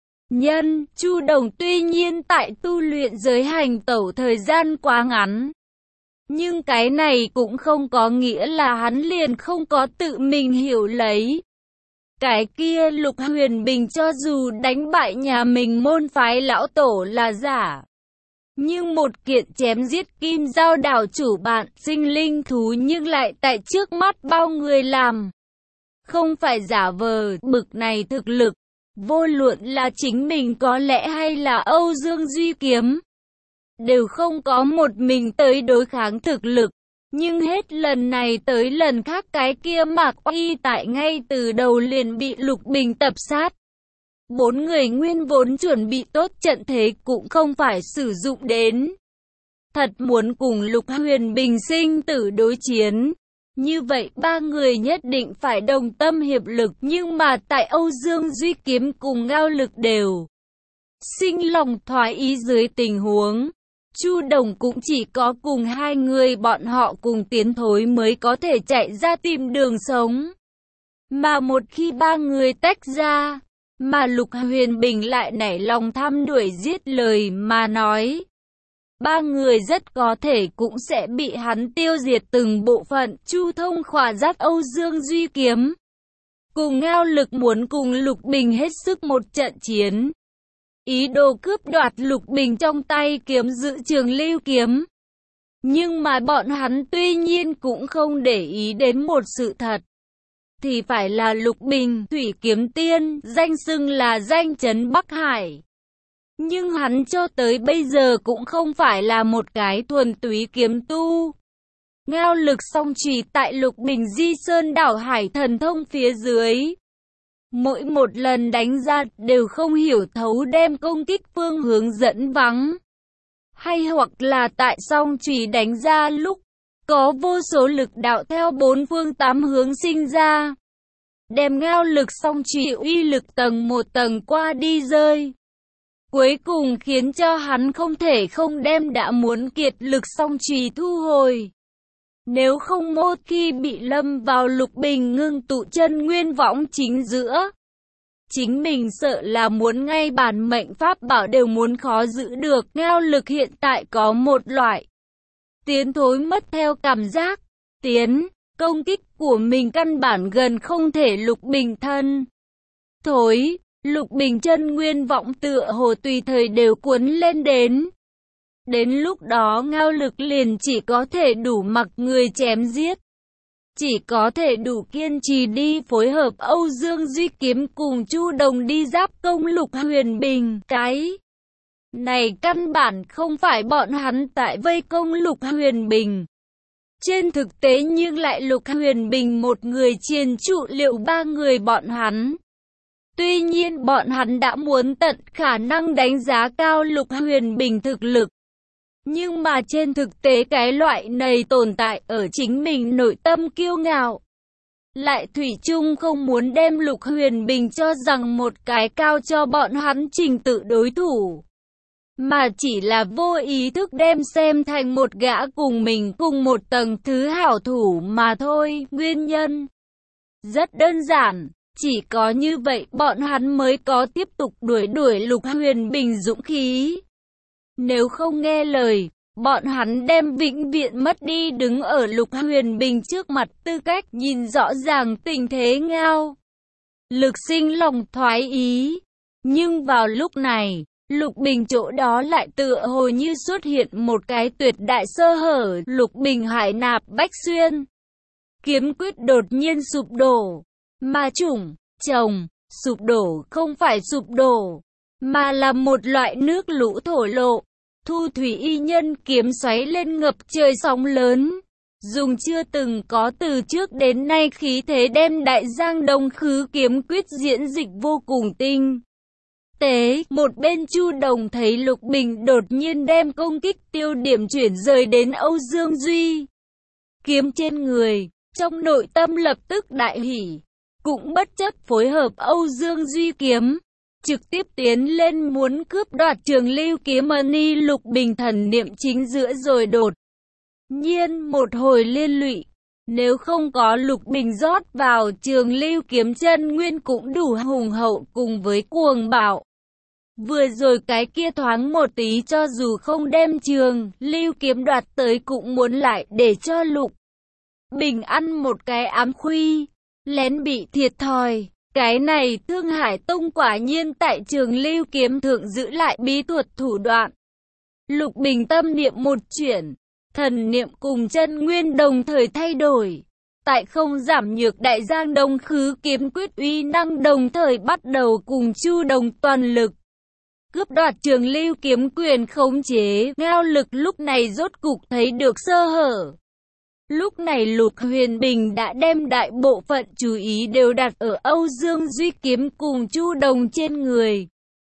Nhân. Chu Đồng tuy nhiên tại tu luyện giới hành tẩu thời gian quá ngắn, nhưng cái này cũng không có nghĩa là hắn liền không có tự mình hiểu lấy. Cái kia Lục Huyền Bình cho dù đánh bại nhà mình môn phái lão tổ là giả, nhưng một kiện chém giết Kim Giao đảo chủ bạn sinh linh thú nhưng lại tại trước mắt bao người làm không phải giả vờ. Bực này thực lực, vô luận là chính mình có lẽ hay là Âu Dương Duy Kiếm, đều không có một mình tới đối kháng thực lực. Nhưng hết lần này tới lần khác cái kia Mạc Uy tại ngay từ đầu liền bị Lục Bình tập sát. 4 người nguyên vốn chuẩn bị tốt trận thế cũng không phải sử dụng đến. Thật muốn cùng Lục Huyền Bình sinh tử đối chiến, như vậy 3 người nhất định phải đồng tâm hiệp lực. Nhưng mà tại Âu Dương Duy Kiếm cùng Ngao Lực đều sinh lòng thoái ý dưới tình huống, Chu Đồng cũng chỉ có cùng 2 người bọn họ cùng tiến thối mới có thể chạy ra tìm đường sống. Mà một khi 3 người tách ra, mà Lục Huyền Bình lại nảy lòng tham đuổi giết lời mà nói, 3 người rất có thể cũng sẽ bị hắn tiêu diệt từng bộ phận. Chu Thông khỏa dắt Âu Dương Duy Kiếm cùng Ngao Lực muốn cùng Lục Bình hết sức một trận chiến, ý đồ cướp đoạt Lục Bình trong tay kiếm giữ Trường Lưu kiếm. Nhưng mà bọn hắn tuy nhiên cũng không để ý đến một sự thật, thì phải là Lục Bình Thủy Kiếm Tiên, danh xưng là danh chấn Bắc Hải. Nhưng hắn cho tới bây giờ cũng không phải là một cái thuần túy kiếm tu. Ngao Lực song chùy tại Lục Bình Di Sơn đảo hải thần thông phía dưới, mỗi một lần đánh ra đều không hiểu thấu đem công kích phương hướng dẫn vắng. Hay hoặc là tại song chùy đánh ra lúc, có vô số lực đạo theo 4 phương 8 hướng sinh ra, đem Ngao Lực song chùy uy lực tầng một tầng qua đi rơi. Cuối cùng khiến cho hắn không thể không đem đã muốn kiệt lực song chùy thu hồi. Nếu không một khi bị lâm vào Lục Bình ngưng tụ chân nguyên võng chính giữa, chính mình sợ là muốn ngay bản mệnh pháp bảo đều muốn khó giữ được. Ngao Lực hiện tại có một loại tiến thối mất theo cảm giác, công kích của mình căn bản gần không thể Lục Bình thân thối. Lục Bình chân nguyên vọng tựa hồ tùy thời đều cuốn lên đến. Đến lúc đó Ngao Lực liền chỉ có thể đủ mặc người chém giết, chỉ có thể đủ kiên trì đi phối hợp Âu Dương Duy Kiếm cùng Chu Đồng đi giáp công Lục Huyền Bình. Cái này căn bản không phải bọn hắn tại vây công Lục Huyền Bình, Trên thực tế nhưng lại Lục Huyền Bình một người chiền trụ liệu ba người bọn hắn. Tuy nhiên bọn hắn đã muốn tận khả năng đánh giá cao Lục Huyền Bình thực lực. Nhưng mà trên thực tế cái loại này tồn tại ở chính mình nội tâm kiêu ngạo. Lại thủy chung không muốn đem Lục Huyền Bình cho rằng một cái cao cho bọn hắn trình tự đối thủ. Mà chỉ là vô ý thức đem xem thành một gã cùng mình cùng một tầng thứ hảo thủ mà thôi. Nguyên nhân rất đơn giản, chỉ có như vậy bọn hắn mới có tiếp tục đuổi Lục Huyền Bình dũng khí. Nếu không nghe lời, bọn hắn đem vĩnh viễn mất đi đứng ở Lục Huyền Bình trước mặt tư cách nhìn rõ ràng tình thế ngao. Lực sinh lòng thoái ý. Nhưng vào lúc này, Lục Bình chỗ đó lại tựa hồ như xuất hiện một cái tuyệt đại sơ hở. Lục Bình hải nạp bách xuyên. Kiếm quyết đột nhiên sụp đổ. Mà chồng, sụp đổ không phải sụp đổ, mà là một loại nước lũ thổ lộ. Thu thủy y nhân kiếm xoáy lên ngập trời sóng lớn. Dùng chưa từng có từ trước đến nay khí thế đem đại giang đông khứ kiếm quyết diễn dịch vô cùng tinh tế. Một bên Chu Đồng thấy Lục Bình đột nhiên đem công kích tiêu điểm chuyển rời đến Âu Dương Duy kiếm trên người, trong nội tâm lập tức đại hỉ, cũng bất chấp phối hợp Âu Dương Duy kiếm, trực tiếp tiến lên muốn cướp đoạt Trường Lưu kiếm mani. Lục Bình thần niệm chính giữa rồi đột nhiên một hồi liên lụy. Nếu không có Lục Bình rót vào Trường Lưu kiếm chân nguyên cũng đủ hùng hậu cùng với cuồng bạo. Vừa rồi cái kia thoáng một tí cho dù không đem Trường Lưu kiếm đoạt tới cũng muốn lại để cho Lục Bình ăn một cái ám khuy, lén bị thiệt thòi. Cái này Thương Hải Tông quả nhiên tại Trường Lưu kiếm thượng giữ lại bí thuật thủ đoạn. Lục Bình tâm niệm một chuyển, thần niệm cùng chân nguyên đồng thời thay đổi. Tại không giảm nhược đại giang đông khứ kiếm quyết uy năng đồng thời bắt đầu cùng Chu Đồng toàn lực cướp đoạt Trường Lưu kiếm quyền khống chế. Ngao Lực lúc này rốt cục thấy được sơ hở. Lúc này Lục Huyền Bình đã đem đại bộ phận chú ý đều đặt ở Âu Dương Duy kiếm cùng Chu Đồng trên người.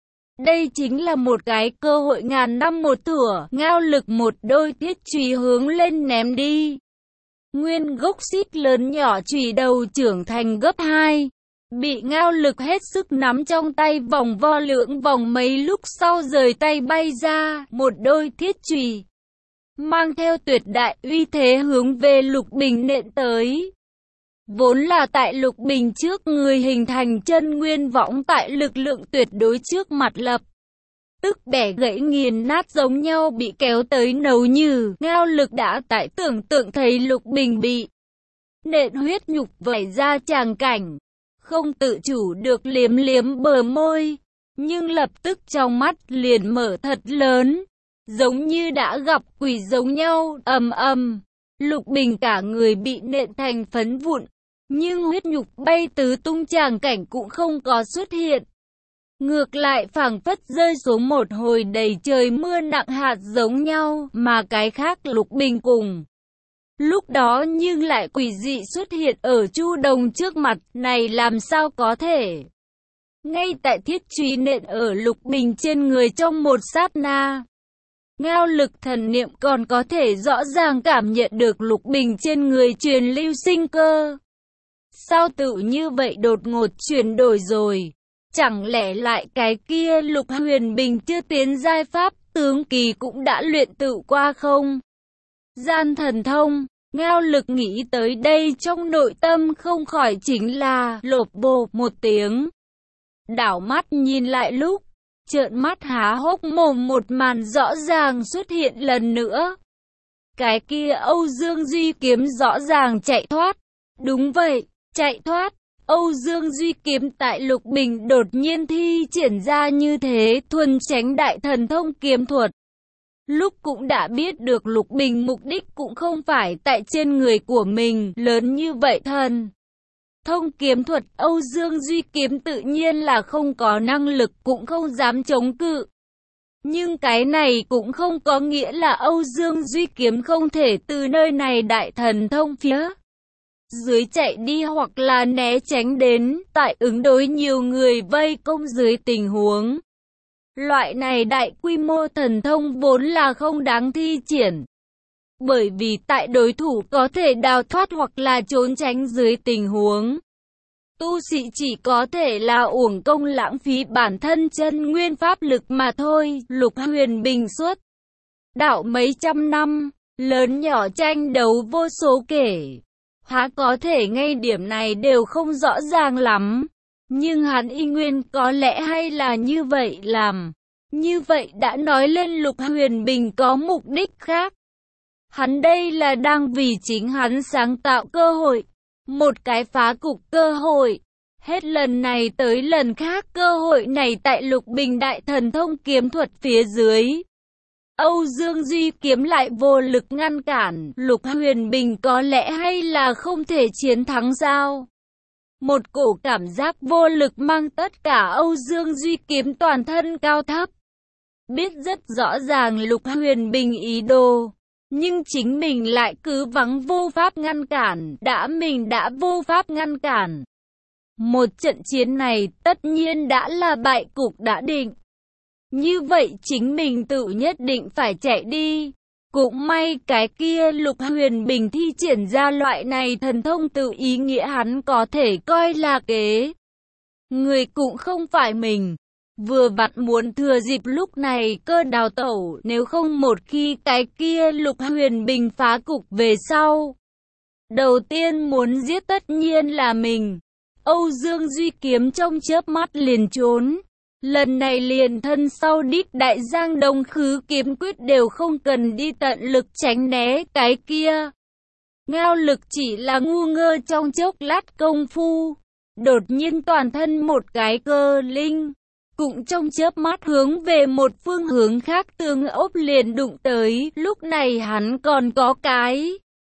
Đây chính là một cái cơ hội ngàn năm một thủa. Ngao Lực một đôi thiết chùy hướng lên ném đi. Nguyên gốc xít lớn nhỏ chùy đầu trưởng thành gấp 2. Bị Ngao Lực hết sức nắm trong tay vòng vo lưỡng vòng, mấy lúc sau rời tay bay ra. Một đôi thiết chùy mang theo tuyệt đại uy thế hướng về Lục Bình nện tới. Vốn là tại Lục Bình trước người hình thành chân nguyên võng tại lực lượng tuyệt đối trước mặt lập tức bẻ gãy nghiền nát giống nhau bị kéo tới nấu như. Ngao Lực đã tại tưởng tượng thấy Lục Bình bị nện huyết nhục vẩy ra tràng cảnh, không tự chủ được liếm liếm bờ môi, nhưng lập tức trong mắt liền mở thật lớn, giống như đã gặp quỷ giống nhau. Ầm ầm, Lục Bình cả người bị nện thành phấn vụn, nhưng huyết nhục bay tứ tung tràng cảnh cũng không có xuất hiện. Ngược lại phảng phất rơi xuống một hồi đầy trời mưa nặng hạt giống nhau, mà cái khác Lục Bình cùng lúc đó nhưng lại quỷ dị xuất hiện ở Chu Đồng trước mặt, này làm sao có thể. Ngay tại thiết truy nện ở Lục Bình trên người trong một sát na, Ngao Lực thần niệm còn có thể rõ ràng cảm nhận được Lục Bình trên người truyền lưu sinh cơ. Sao tự như vậy đột ngột chuyển đổi rồi? Chẳng lẽ lại cái kia Lục Huyền Bình chưa tiến giai pháp tướng kỳ cũng đã luyện tự qua không? Gian thần thông, Ngao Lực nghĩ tới đây trong nội tâm không khỏi chính là lộp bộp một tiếng. Đảo mắt nhìn lại lúc, trợn mắt há hốc mồm một màn rõ ràng xuất hiện lần nữa. Cái kia Âu Dương Duy kiếm rõ ràng chạy thoát. Đúng vậy, chạy thoát. Âu Dương Duy kiếm tại Lục Bình đột nhiên thi triển ra như thế thuần tránh đại thần thông kiếm thuật. Lúc cũng đã biết được Lục Bình mục đích cũng không phải tại trên người của mình lớn như vậy thần thông kiếm thuật. Âu Dương Duy kiếm tự nhiên là không có năng lực cũng không dám chống cự. Nhưng cái này cũng không có nghĩa là Âu Dương Duy Kiếm không thể từ nơi này đại thần thông phía dưới chạy đi hoặc là né tránh đến, tại ứng đối nhiều người vây công dưới tình huống. Loại này đại quy mô thần thông vốn là không đáng thi triển. Bởi vì tại đối thủ có thể đào thoát hoặc là trốn tránh dưới tình huống, tu sĩ chỉ có thể là uổng công lãng phí bản thân chân nguyên pháp lực mà thôi. Lục Huyền Bình suốt đạo mấy trăm năm, lớn nhỏ tranh đấu vô số kể, há có thể ngay điểm này đều không rõ ràng lắm. Nhưng hắn y nguyên có lẽ hay là như vậy làm. Như vậy đã nói lên Lục Huyền Bình có mục đích khác. Hắn đây là đang vì chính hắn sáng tạo cơ hội. Một cái phá cục cơ hội. Hết lần này tới lần khác cơ hội này tại Lục Bình đại thần thông kiếm thuật phía dưới. Âu Dương Duy Kiếm lại vô lực ngăn cản. Lục Huyền Bình có lẽ hay là không thể chiến thắng sao? Một cổ cảm giác vô lực mang tất cả Âu Dương Duy Kiếm toàn thân cao thấp. Biết rất rõ ràng Lục Huyền Bình ý đồ, nhưng chính mình lại cứ vắng vô pháp ngăn cản, mình đã vô pháp ngăn cản. Một trận chiến này tất nhiên đã là bại cục đã định. Như vậy chính mình tự nhất định phải chạy đi. Cũng may cái kia Lục Huyền Bình thi triển ra loại này thần thông tự ý nghĩa hắn có thể coi là kế. Người cũng không phải mình. Vừa vặn muốn thừa dịp lúc này cơ đào tẩu, nếu không một khi cái kia Lục Huyền Bình phá cục về sau. Đầu tiên muốn giết tất nhiên là mình. Âu Dương Duy Kiếm trong chớp mắt liền trốn. Lần này liền thân sau đích đại giang đông khứ kiếm quyết đều không cần đi tận lực tránh né cái kia. Ngao Lực chỉ là ngu ngơ trong chốc lát công phu. Đột nhiên toàn thân một cái cơ linh. Cũng trong chớp mắt hướng về một phương hướng khác tương ốp liền đụng tới. Lúc này hắn còn có cái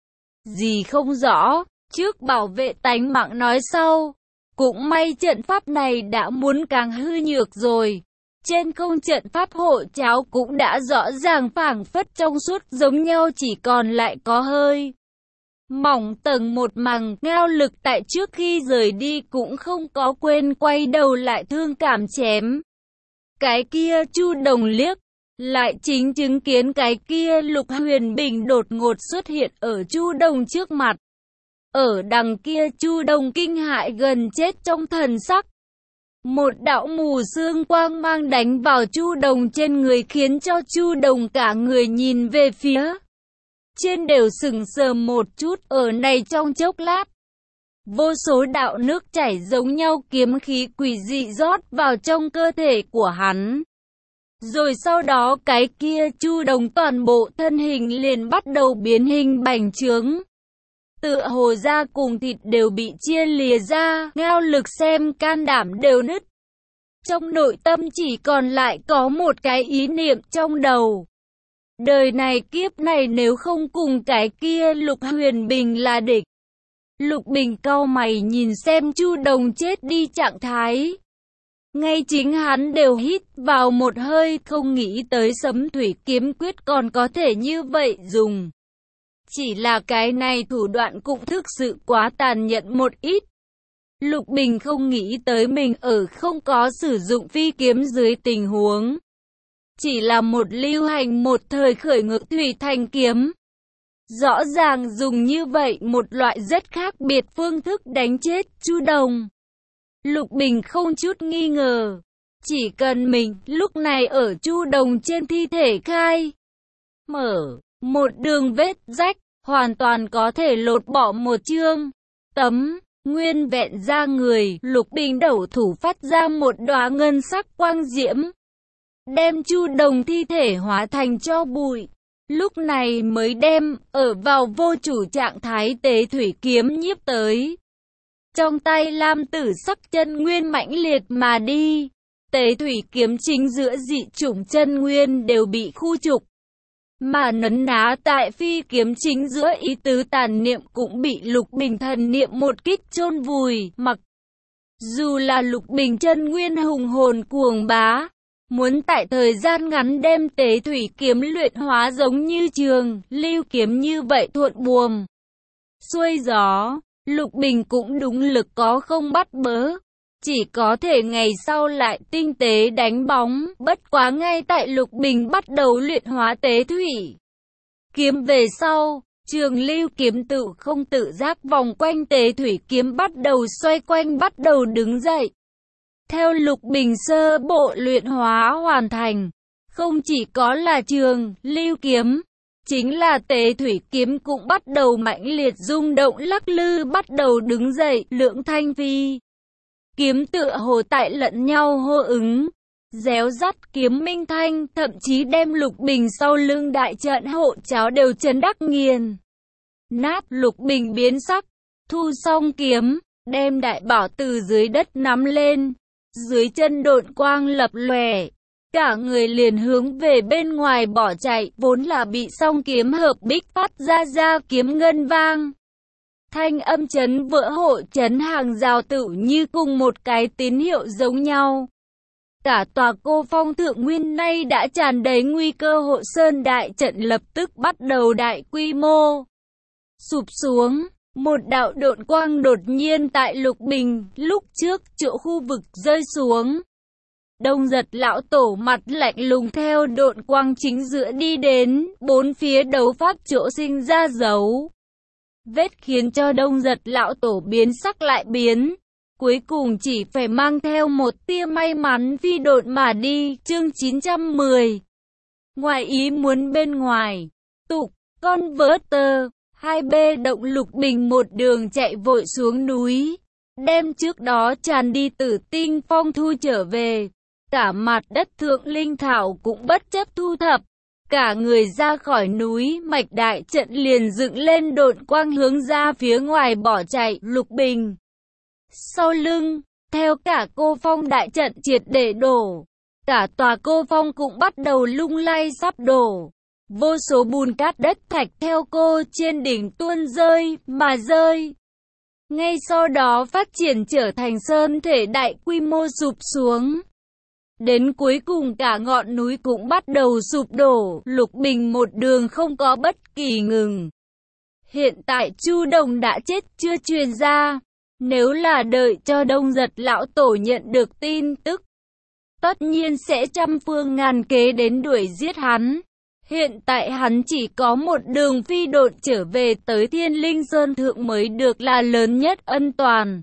gì không rõ. Trước bảo vệ tánh mạng nói sau. Cũng may trận pháp này đã muốn càng hư nhược rồi. Trên không trận pháp hộ cháo cũng đã rõ ràng phảng phất trong suốt giống nhau, chỉ còn lại có hơi mỏng tầng một màng. Ngao Lực tại trước khi rời đi cũng không có quên quay đầu lại thương cảm chém cái kia Chu Đồng liếc. Lại chính chứng kiến cái kia Lục Huyền Bình đột ngột xuất hiện ở Chu Đồng trước mặt. Ở đằng kia Chu Đồng kinh hại gần chết trong thần sắc. Một đạo mù sương quang mang đánh vào Chu Đồng trên người khiến cho Chu Đồng cả người nhìn về phía trên đều sững sờ một chút. Ở này trong chốc lát, vô số đạo nước chảy giống nhau kiếm khí quỷ dị rót vào trong cơ thể của hắn. Rồi sau đó cái kia Chu Đồng toàn bộ thân hình liền bắt đầu biến hình bành trướng. Tựa hồ da cùng thịt đều bị chia lìa ra, Ngao Lực xem can đảm đều nứt. Trong nội tâm chỉ còn lại có một cái ý niệm trong đầu. Đời này kiếp này nếu không cùng cái kia Lục Huyền Bình là địch. Lục Bình cau mày nhìn xem Chu Đồng chết đi trạng thái. Ngay chính hắn đều hít vào một hơi, không nghĩ tới Sấm Thủy Kiếm Quyết còn có thể như vậy dùng. Chỉ là cái này thủ đoạn cũng thực sự quá tàn nhẫn một ít. Lục Bình không nghĩ tới mình ở không có sử dụng phi kiếm dưới tình huống. Chỉ là một lưu hành một thời khởi ngự thủy thành kiếm. Rõ ràng dùng như vậy một loại rất khác biệt phương thức đánh chết Chu Đồng. Lục Bình không chút nghi ngờ. Chỉ cần mình lúc này ở Chu Đồng trên thi thể khai mở một đường vết rách, hoàn toàn có thể lột bỏ một chương tấm nguyên vẹn da người. Lục Bình đầu thủ phát ra một đóa ngân sắc quang diễm, đem Chu Đồng thi thể hóa thành tro bụi. Lúc này mới đem ở vào vô chủ trạng thái Tế Thủy Kiếm nhiếp tới. Trong tay lam tử sắc chân nguyên mãnh liệt mà đi. Tế Thủy Kiếm chính giữa dị chủng chân nguyên đều bị khu trục. Mà nấn ná tại phi kiếm chính giữa ý tứ tàn niệm cũng bị Lục Bình thần niệm một kích chôn vùi. Mặc dù là Lục Bình chân nguyên hùng hồn cuồng bá, muốn tại thời gian ngắn đem Tế Thủy Kiếm luyện hóa giống như Trường Lưu Kiếm như vậy thuận buồm xuôi gió, Lục Bình cũng đúng lực có không bắt bớ. Chỉ có thể ngày sau lại tinh tế đánh bóng, bất quá ngay tại Lục Bình bắt đầu luyện hóa Tế Thủy Kiếm về sau, Trường Lưu Kiếm tự không tự giác vòng quanh Tế Thủy Kiếm bắt đầu xoay quanh bắt đầu đứng dậy. Theo Lục Bình sơ bộ luyện hóa hoàn thành, không chỉ có là Trường Lưu Kiếm, chính là Tế Thủy Kiếm cũng bắt đầu mãnh liệt rung động lắc lư bắt đầu đứng dậy, lưỡng thanh phi kiếm tựa hồ tại lẫn nhau hô ứng, réo rắt kiếm minh thanh, thậm chí đem Lục Bình sau lưng đại trận hộ cháo đều chấn đắc nghiền nát. Lục Bình biến sắc, thu xong kiếm, đem đại bảo từ dưới đất nắm lên, dưới chân độn quang lập lòe, cả người liền hướng về bên ngoài bỏ chạy, vốn là bị song kiếm hợp bích phát ra kiếm ngân vang. Thanh âm chấn vỡ hộ chấn hàng rào tự như cùng một cái tín hiệu giống nhau. Cả tòa Cô Phong Thượng Nguyên nay đã tràn đầy nguy cơ, hộ sơn đại trận lập tức bắt đầu đại quy mô sụp xuống. Một đạo độn quang đột nhiên tại Lục Bình lúc trước chỗ khu vực rơi xuống. Đông Giật lão tổ mặt lạnh lùng theo độn quang chính giữa đi đến, bốn phía đấu pháp chỗ sinh ra dấu vết khiến cho Đông Giật lão tổ biến sắc lại biến. Cuối cùng chỉ phải mang theo một tia may mắn phi độn mà đi. Chương 910. Ngoài ý muốn bên ngoài, tục, con vớ tơ, hai bê động. Lục Bình một đường chạy vội xuống núi, đem trước đó tràn đi Tử Tinh Phong thu trở về. Cả mặt đất thượng linh thảo cũng bất chấp thu thập. Cả người ra khỏi núi, mạch đại trận liền dựng lên độn quang hướng ra phía ngoài bỏ chạy. Lục Bình sau lưng, theo cả Cô Phong đại trận triệt để đổ. Cả tòa Cô Phong cũng bắt đầu lung lay sắp đổ. Vô số bùn cát đất thạch theo cô trên đỉnh tuôn rơi, mà rơi. Ngay sau đó phát triển trở thành sơn thể đại quy mô sụp xuống. Đến cuối cùng cả ngọn núi cũng bắt đầu sụp đổ. Lục Bình một đường không có bất kỳ ngừng. Hiện tại Chu Đồng đã chết chưa truyền ra. Nếu là đợi cho Đông Giật lão tổ nhận được tin tức, tất nhiên sẽ trăm phương ngàn kế đến đuổi giết hắn. Hiện tại hắn chỉ có một đường phi độn trở về tới Thiên Linh Sơn Thượng mới được là lớn nhất ân toàn.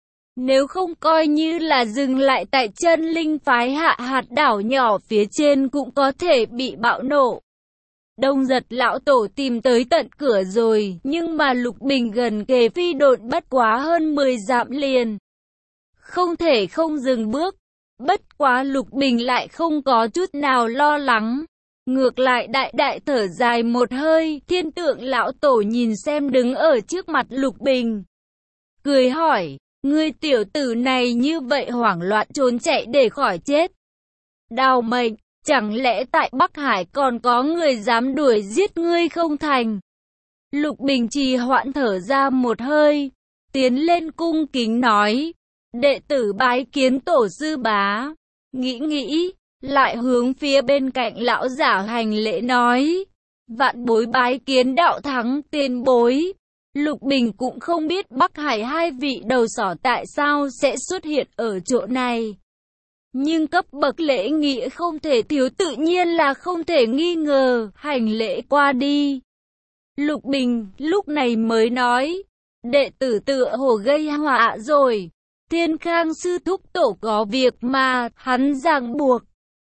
Nếu không coi như là dừng lại tại chân linh phái hạ hạt đảo nhỏ phía trên cũng có thể bị bạo nổ. Đông Giật lão tổ tìm tới tận cửa rồi, nhưng mà Lục Bình gần kề phi độn bất quá hơn 10 dặm liền. Không thể không dừng bước. Bất quá Lục Bình lại không có chút nào lo lắng. Ngược lại đại thở dài một hơi. Thiên Tượng lão tổ nhìn xem đứng ở trước mặt Lục Bình, cười hỏi, ngươi tiểu tử này như vậy hoảng loạn trốn chạy để khỏi chết, đào mệnh, chẳng lẽ tại Bắc Hải còn có người dám đuổi giết ngươi không thành? Lục Bình trì hoãn thở ra một hơi, tiến lên cung kính nói, đệ tử bái kiến tổ sư bá. Nghĩ, lại hướng phía bên cạnh lão giả hành lễ nói, vạn bối bái kiến đạo thắng tiền bối. Lục Bình cũng không biết Bắc Hải hai vị đầu sỏ tại sao sẽ xuất hiện ở chỗ này. Nhưng cấp bậc lễ nghĩa không thể thiếu tự nhiên là không thể nghi ngờ, hành lễ qua đi. Lục Bình lúc này mới nói, đệ tử tựa hồ gây họa rồi. Thiên Khang sư thúc tổ có việc mà hắn ràng buộc,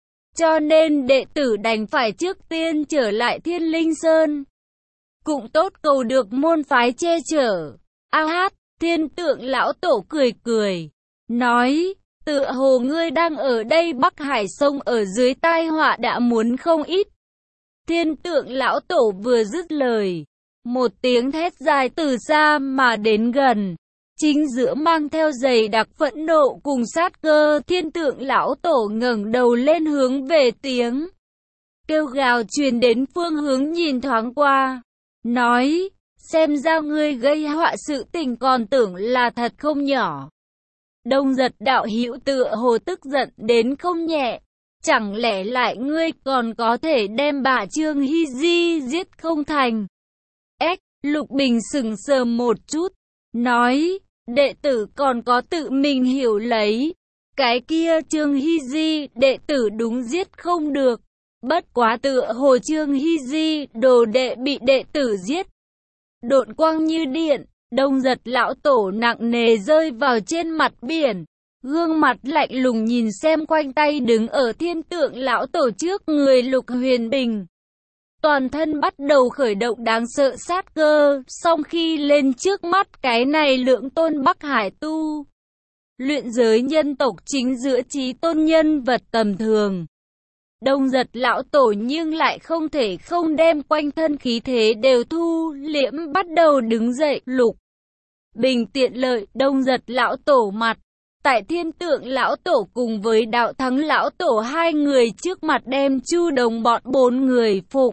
cho nên đệ tử đành phải trước tiên trở lại Thiên Linh Sơn. Cũng tốt cầu được môn phái che chở. A hát, Thiên Tượng lão tổ cười, nói, tựa hồ ngươi đang ở đây Bắc Hải sông ở dưới tai họa đã muốn không ít. Thiên Tượng lão tổ vừa dứt lời, một tiếng thét dài từ xa mà đến gần, chính giữa mang theo dày đặc phẫn nộ cùng sát cơ. Thiên Tượng lão tổ ngẩng đầu lên hướng về tiếng kêu gào truyền đến phương hướng nhìn thoáng qua, nói, xem ra ngươi gây họa sự tình còn tưởng là thật không nhỏ. Đông Giật đạo hữu tựa hồ tức giận đến không nhẹ, Chẳng lẽ lại ngươi còn có thể đem bà Trương Hy Di giết không thành? Lục Bình sững sờ một chút, nói, đệ tử còn có tự mình hiểu lấy. Cái kia Trương Hy Di, đệ tử đúng giết không được. Bất quá tựa hồ Trương Hy Di, đồ đệ bị đệ tử giết. Độn quang như điện, Đông Giật lão tổ nặng nề rơi vào trên mặt biển. Gương mặt lạnh lùng nhìn xem quanh tay đứng ở Thiên Tượng lão tổ trước người Lục Huyền Bình. Toàn thân bắt đầu khởi động đáng sợ sát cơ, song khi lên trước mắt cái này lượng tôn Bắc Hải tu. Luyện giới nhân tộc chính giữa trí tôn nhân vật tầm thường. Đông Giật lão tổ nhưng lại không thể không đem quanh thân khí thế đều thu liễm, bắt đầu đứng dậy. Lục Bình tiện lợi, Đông Giật lão tổ mặt. Tại Thiên Tượng lão tổ cùng với Đạo Thắng lão tổ hai người trước mặt đem Chu Đồng bọn 4 người phục.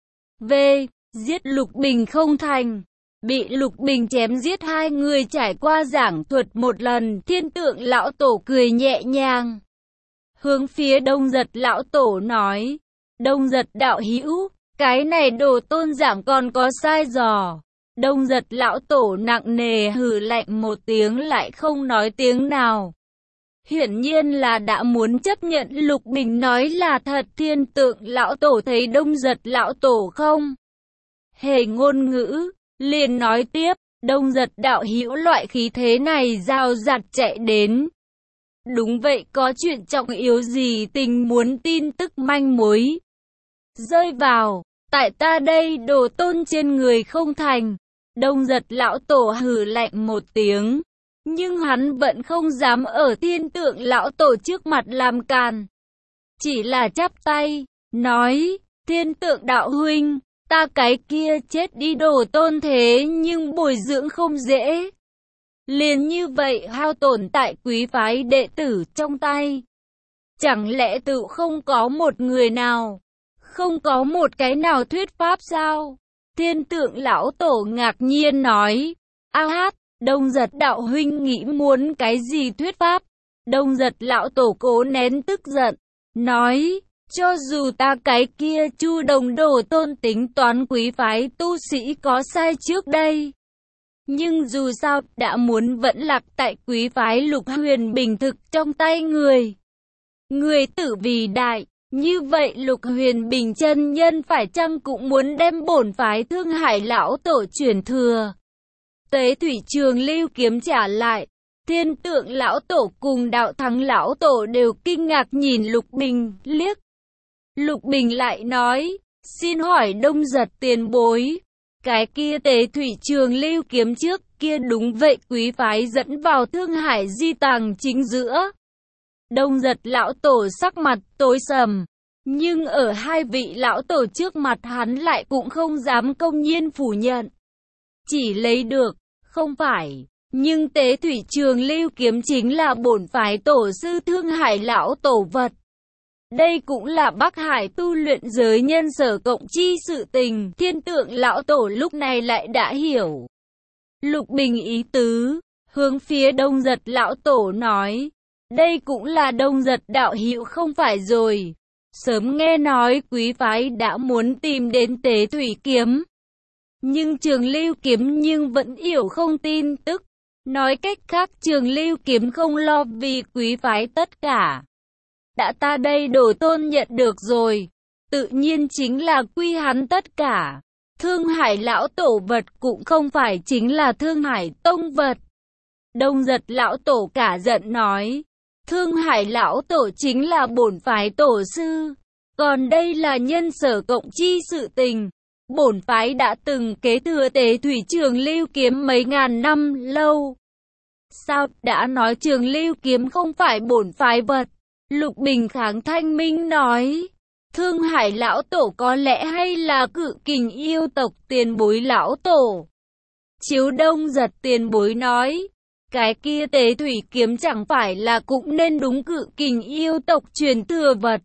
Giết Lục Bình không thành. Bị Lục Bình chém giết hai người trải qua giảng thuật một lần, Thiên Tượng lão tổ cười nhẹ nhàng. Hướng phía Đông Giật lão tổ nói, Đông Giật đạo hữu, cái này đồ tôn giảng còn có sai dò. Đông Giật lão tổ nặng nề hừ lạnh một tiếng lại không nói tiếng nào. Hiển nhiên là đã muốn chấp nhận Lục Bình nói là thật. Thiên Tượng lão tổ thấy Đông Giật lão tổ không hề ngôn ngữ, liền nói tiếp, Đông Giật đạo hữu loại khí thế này dao dạt chạy đến. Đúng vậy, có chuyện trọng yếu gì tình muốn tin tức manh mối rơi vào, tại ta đây đồ tôn trên người không thành. Đông Giật lão tổ hừ lạnh một tiếng, nhưng hắn vẫn không dám ở Thiên Tượng lão tổ trước mặt làm càn. Chỉ là chắp tay, nói, Thiên Tượng đạo huynh, ta cái kia chết đi đồ tôn thế nhưng bồi dưỡng không dễ. Liền như vậy hao tổn tại quý phái đệ tử trong tay. Chẳng lẽ tự không có một người nào, không có một cái nào thuyết pháp sao? Thiên Tượng lão tổ ngạc nhiên nói, Đông Giật đạo huynh nghĩ muốn cái gì thuyết pháp? Đông Giật lão tổ cố nén tức giận, nói, cho dù ta cái kia Chu Đồng đồ tôn tính toán quý phái tu sĩ có sai trước đây, nhưng dù sao đã muốn vẫn lạc tại quý phái Lục Huyền Bình thực trong tay người. Người tử vì đại, như vậy Lục Huyền Bình chân nhân phải chăng cũng muốn đem bổn phái Thương Hải lão tổ chuyển thừa? Tế Thủy Trường Lưu kiếm trả lại. Thiên Tượng lão tổ cùng Đạo Thắng lão tổ đều kinh ngạc nhìn Lục Bình liếc. Lục Bình lại nói, xin hỏi Đông Giật tiền bối, cái kia Tế Thủy Trường Lưu kiếm trước kia đúng vậy quý phái dẫn vào Thương Hải di tàng chính giữa. Đông Giật lão tổ sắc mặt tối sầm, nhưng ở hai vị lão tổ trước mặt hắn lại cũng không dám công nhiên phủ nhận. Chỉ lấy được, không phải, nhưng Tế Thủy Trường Lưu kiếm chính là bổn phái tổ sư Thương Hải lão tổ vật. Đây cũng là Bắc Hải tu luyện giới nhân sở cộng chi sự tình. Thiên Tượng lão tổ lúc này lại đã hiểu Lục Bình ý tứ, hướng phía Đông Giật lão tổ nói, đây cũng là Đông Giật đạo hữu không phải rồi. Sớm nghe nói quý phái đã muốn tìm đến Tế Thủy kiếm, nhưng Trường Lưu kiếm nhưng vẫn yểu không tin tức. Nói cách khác Trường Lưu kiếm không lo vì quý phái tất cả. Đã ta đây đồ tôn nhận được rồi, tự nhiên chính là quy hắn tất cả. Thương Hải lão tổ vật cũng không phải chính là Thương Hải tông vật. Đông Giật lão tổ cả giận nói, Thương Hải lão tổ chính là bổn phái tổ sư, còn đây là nhân sở cộng chi sự tình. Bổn phái đã từng kế thừa Tế Thủy Trường Lưu kiếm mấy ngàn năm lâu. Sao đã nói Trường Lưu kiếm không phải bổn phái vật? Lục Bình kháng thanh minh nói, Thương Hải lão tổ có lẽ hay là Cự Kình yêu tộc tiền bối lão tổ. Chiếu Đông Giật tiền bối nói, cái kia Tế Thủy kiếm chẳng phải là cũng nên đúng Cự Kình yêu tộc truyền thừa vật.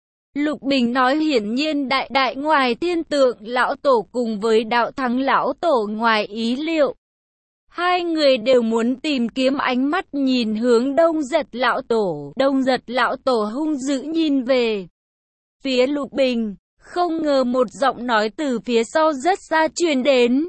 Lục Bình nói hiển nhiên đại ngoài Thiên Tượng lão tổ cùng với Đạo Thắng lão tổ ngoài ý liệu. Hai người đều muốn tìm kiếm ánh mắt nhìn hướng Đông Giật lão tổ. Đông Giật lão tổ hung dữ nhìn về phía Lục Bình, không ngờ một giọng nói từ phía sau rất xa truyền đến.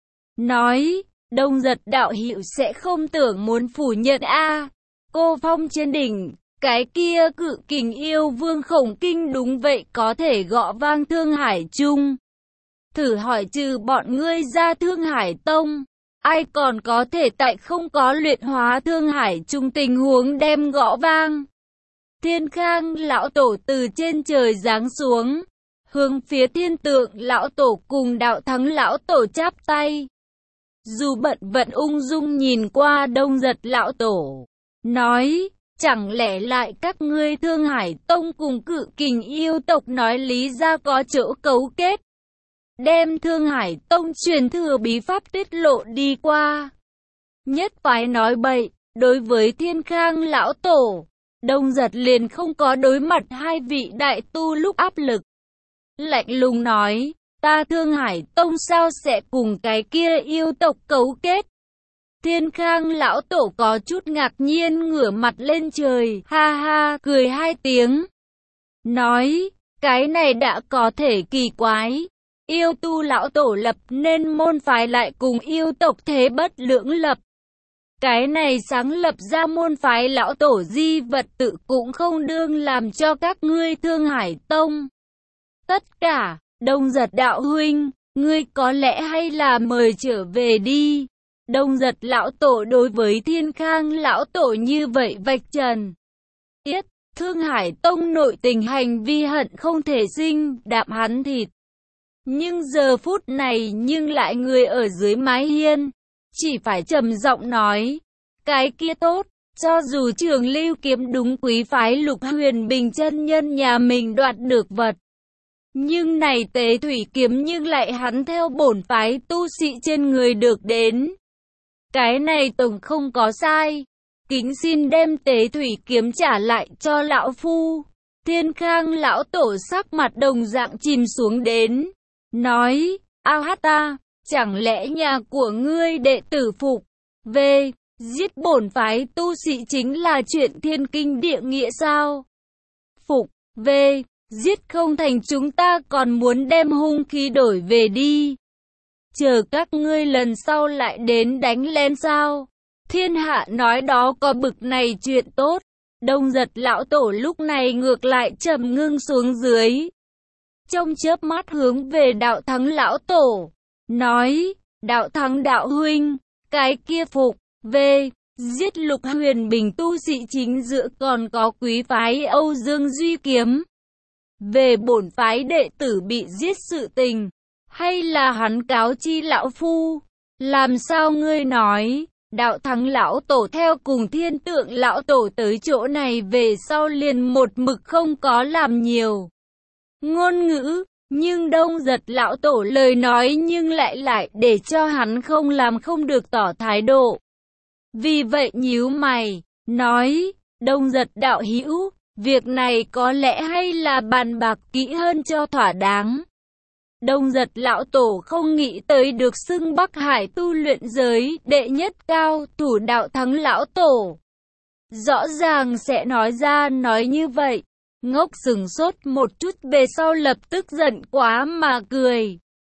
Nói, Đông Giật đạo hữu sẽ không tưởng muốn phủ nhận a? Cô Phong trên đỉnh, cái kia cự kình yêu vương Khổng Kinh đúng vậy có thể gõ vang Thương Hải Trung. Thử hỏi trừ bọn ngươi ra Thương Hải Tông, ai còn có thể tại không có luyện hóa Thương Hải Trung tình huống đem gõ vang. Thiên Khang lão tổ từ trên trời giáng xuống, hướng phía Thiên Tượng lão tổ cùng Đạo Thắng lão tổ chắp tay. Dù bận vận ung dung nhìn qua Đông Giật lão tổ, nói, chẳng lẽ lại các ngươi Thương Hải Tông cùng cự kình yêu tộc nói lý ra có chỗ cấu kết, đem Thương Hải Tông truyền thừa bí pháp tiết lộ đi qua. Nhất phái nói bậy, đối với Thiên Khang lão tổ, Đông Giật liền không có đối mặt hai vị đại tu lúc áp lực. Lạnh lùng nói, ta Thương Hải Tông sao sẽ cùng cái kia yêu tộc cấu kết? Thiên Khang lão tổ có chút ngạc nhiên ngửa mặt lên trời, ha ha, cười hai tiếng. Nói, cái này đã có thể kỳ quái. Yêu tu lão tổ lập nên môn phái lại cùng yêu tộc thế bất lưỡng lập. Cái này sáng lập ra môn phái lão tổ di vật tự cũng không đương làm cho các ngươi Thương Hải Tông. Tất cả, Đông Giật đạo huynh, ngươi có lẽ hay là mời trở về đi. Đông Giật lão tổ đối với Thiên Khang lão tổ như vậy vạch trần. Yết, Thương Hải Tông nội tình hành vi hận không thể sinh, đạm hắn thịt. Nhưng giờ phút này nhưng lại người ở dưới mái hiên, chỉ phải trầm giọng nói, cái kia tốt, cho dù Trường Lưu kiếm đúng quý phái Lục Huyền Bình chân nhân nhà mình đoạt được vật. Nhưng này Tế Thủy kiếm nhưng lại hắn theo bổn phái tu sĩ trên người được đến. Cái này tổng không có sai, kính xin đem Tế Thủy kiếm trả lại cho lão phu. Thiên Khang lão tổ sắc mặt đồng dạng chìm xuống đến. Nói, a hát ta, chẳng lẽ nhà của ngươi đệ tử phục về, giết bổn phái tu sĩ chính là chuyện thiên kinh địa nghĩa sao? Phục về, giết không thành chúng ta còn muốn đem hung khí đổi về đi. Chờ các ngươi lần sau lại đến đánh lên sao? Thiên hạ nói đó có bực này chuyện tốt. Đông Giật lão tổ lúc này ngược lại trầm ngưng xuống dưới. Trong chớp mắt hướng về Đạo Thắng lão tổ, nói, Đạo Thắng đạo huynh, cái kia phục, về, giết Lục Huyền Bình tu sĩ chính giữa còn có quý phái Âu Dương Duy Kiếm. Về bổn phái đệ tử bị giết sự tình, hay là hắn cáo chi lão phu? Làm sao ngươi nói? Đạo Thắng lão tổ theo cùng Thiên Tượng lão tổ tới chỗ này về sau liền một mực không có làm nhiều ngôn ngữ, nhưng Đông Giật lão tổ lời nói nhưng lại để cho hắn không làm không được tỏ thái độ. Vì vậy nhíu mày, nói, Đông Giật đạo hữu, việc này có lẽ hay là bàn bạc kỹ hơn cho thỏa đáng. Đông Giật lão tổ không nghĩ tới được xưng Bắc Hải tu luyện giới đệ nhất cao thủ Đạo Thắng lão tổ. Rõ ràng sẽ nói ra nói như vậy. Ngốc sừng sốt một chút về sau lập tức giận quá mà cười.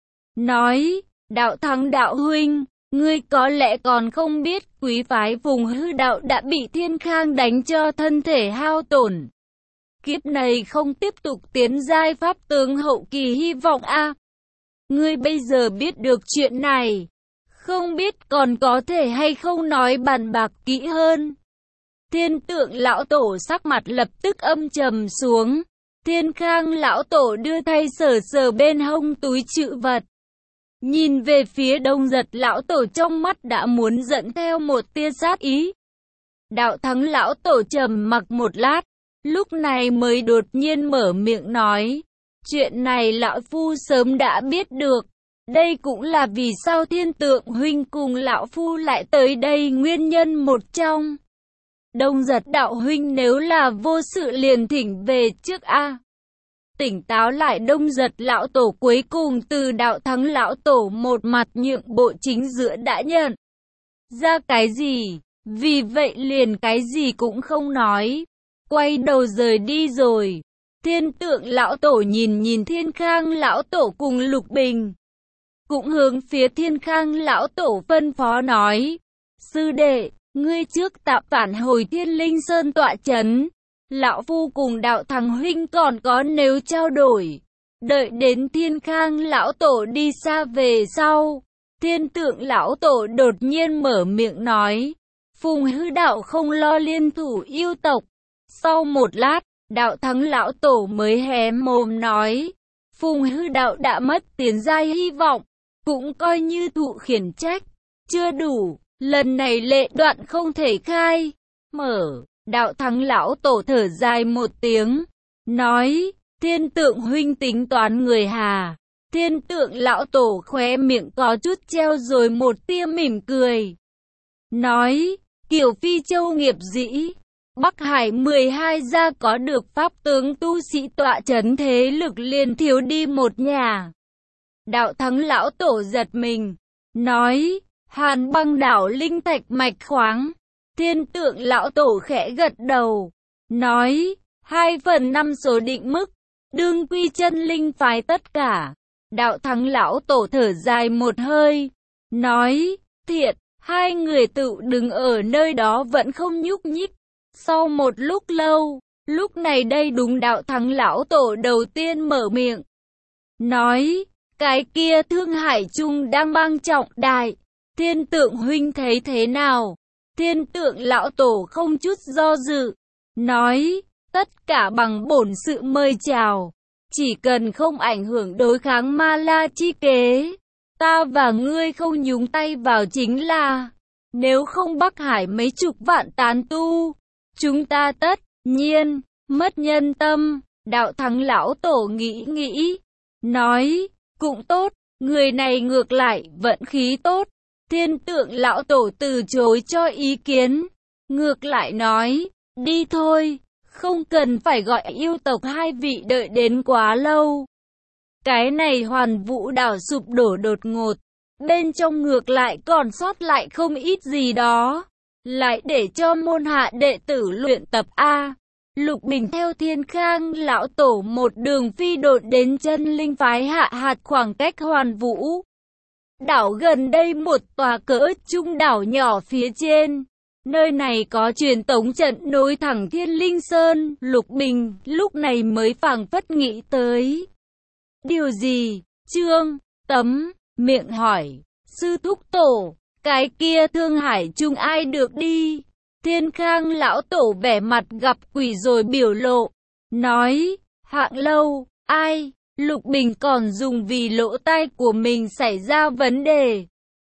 Nói, Đạo Thắng đạo huynh, ngươi có lẽ còn không biết quý phái vùng hư đạo đã bị Thiên Khang đánh cho thân thể hao tổn. Kiếp này không tiếp tục tiến giai pháp tướng hậu kỳ hy vọng a. Ngươi bây giờ biết được chuyện này, không biết còn có thể hay không nói bàn bạc kỹ hơn. Thiên Tượng lão tổ sắc mặt lập tức âm trầm xuống. Thiên Khang lão tổ đưa tay sờ bên hông túi trữ vật. Nhìn về phía Đông Giật lão tổ trong mắt đã muốn dẫn theo một tia sát ý. Đạo Thắng lão tổ trầm mặc một lát, lúc này mới đột nhiên mở miệng nói. Chuyện này lão phu sớm đã biết được. Đây cũng là vì sao Thiên Tượng huynh cùng lão phu lại tới đây nguyên nhân một trong. Đông Giật đạo huynh nếu là vô sự liền thỉnh về trước a. Tỉnh táo lại Đông Giật lão tổ cuối cùng từ Đạo Thắng lão tổ một mặt nhượng bộ chính giữa đã nhận. ra cái gì, vì vậy liền cái gì cũng không nói, quay đầu rời đi rồi. Thiên Tượng lão tổ nhìn Thiên Khang lão tổ cùng Lục Bình, cũng hướng phía Thiên Khang lão tổ phân phó nói, sư đệ, ngươi trước tạm phản hồi Thiên Linh Sơn tọa trấn, lão phu cùng Đạo Thắng huynh còn có nếu trao đổi. Đợi đến Thiên Khang lão tổ đi xa về sau, Thiên Tượng lão tổ đột nhiên mở miệng nói, Phùng Hư Đạo không lo liên thủ yêu tộc. Sau một lát, Đạo Thắng lão tổ mới hé mồm nói, Phùng Hư Đạo đã mất tiền giai hy vọng, cũng coi như thụ khiển trách, chưa đủ, lần này lệ đoạn không thể khai. Mở, Đạo Thắng lão tổ thở dài một tiếng, nói, Thiên Tượng huynh tính toán người hà. Thiên Tượng lão tổ khóe miệng có chút treo rồi một tia mỉm cười, nói, Kiều Phi Châu nghiệp dĩ, Bắc Hải 12 gia có được pháp tướng tu sĩ tọa trấn thế lực liền thiếu đi một nhà. Đạo Thắng lão tổ giật mình, nói, Hàn Băng đảo linh thạch mạch khoáng. Thiên Tượng lão tổ khẽ gật đầu, nói, 2/5 số định mức, đương quy chân linh phái tất cả. Đạo Thắng lão tổ thở dài một hơi, nói, thiệt, hai người tự đứng ở nơi đó vẫn không nhúc nhích. Sau một lúc lâu, lúc này đây đúng Đạo Thắng lão tổ đầu tiên mở miệng, nói, cái kia Thương Hải Trung đang bang trọng đại, Thiên Tượng huynh thấy thế nào? Thiên Tượng lão tổ không chút do dự, nói, tất cả bằng bổn sự mời chào, chỉ cần không ảnh hưởng đối kháng ma la chi kế, ta và ngươi không nhúng tay vào chính là, nếu không Bắc Hải mấy chục vạn tán tu, chúng ta tất nhiên mất nhân tâm. Đạo Thắng lão tổ nghĩ, nói, cũng tốt, người này ngược lại vận khí tốt. Thiên Tượng lão tổ từ chối cho ý kiến, ngược lại nói, đi thôi, không cần phải gọi yêu tộc hai vị đợi đến quá lâu. Cái này Hoàn Vũ đảo sụp đổ đột ngột, bên trong ngược lại còn sót lại không ít gì đó, lại để cho môn hạ đệ tử luyện tập a. Lục Bình theo Thiên Khang lão tổ một đường phi độn đến chân linh phái hạ hạt khoảng cách Hoàn Vũ đảo gần đây một tòa cỡ trung đảo nhỏ phía trên. Nơi này có truyền tống trận nối thẳng Thiên Linh Sơn. Lục Bình lúc này mới phảng phất nghĩ tới điều gì. Trương Tấm miệng hỏi, sư thúc tổ, cái kia Thương Hải Trung ai được đi? Thiên Khang lão tổ vẻ mặt gặp quỷ rồi biểu lộ, nói, Hạng Lâu. Ai? Lục Bình còn dùng vì lỗ tai của mình xảy ra vấn đề,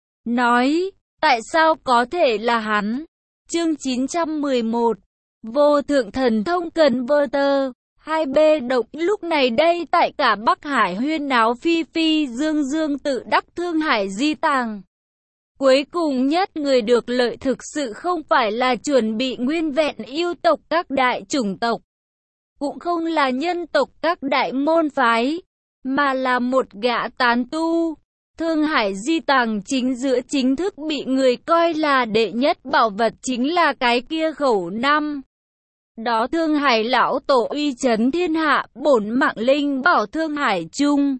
nói, tại sao có thể là hắn? Chương 911, Vô Thượng Thần Thông Cần Vơ Tơ. 2B động. Lúc này đây tại cả Bắc Hải huyên náo phi phi dương dương, tự đắc Thương Hải di tàng. Cuối cùng nhất người được lợi thực sự không phải là chuẩn bị nguyên vẹn yêu tộc các đại chủng tộc, cũng không là nhân tộc các đại môn phái, mà là một gã tán tu. Thương Hải di tàng chính giữa chính thức bị người coi là đệ nhất bảo vật chính là cái kia khẩu năm. Đó Thương Hải lão tổ uy chấn thiên hạ, bổn mạng linh bảo Thương Hải Trung.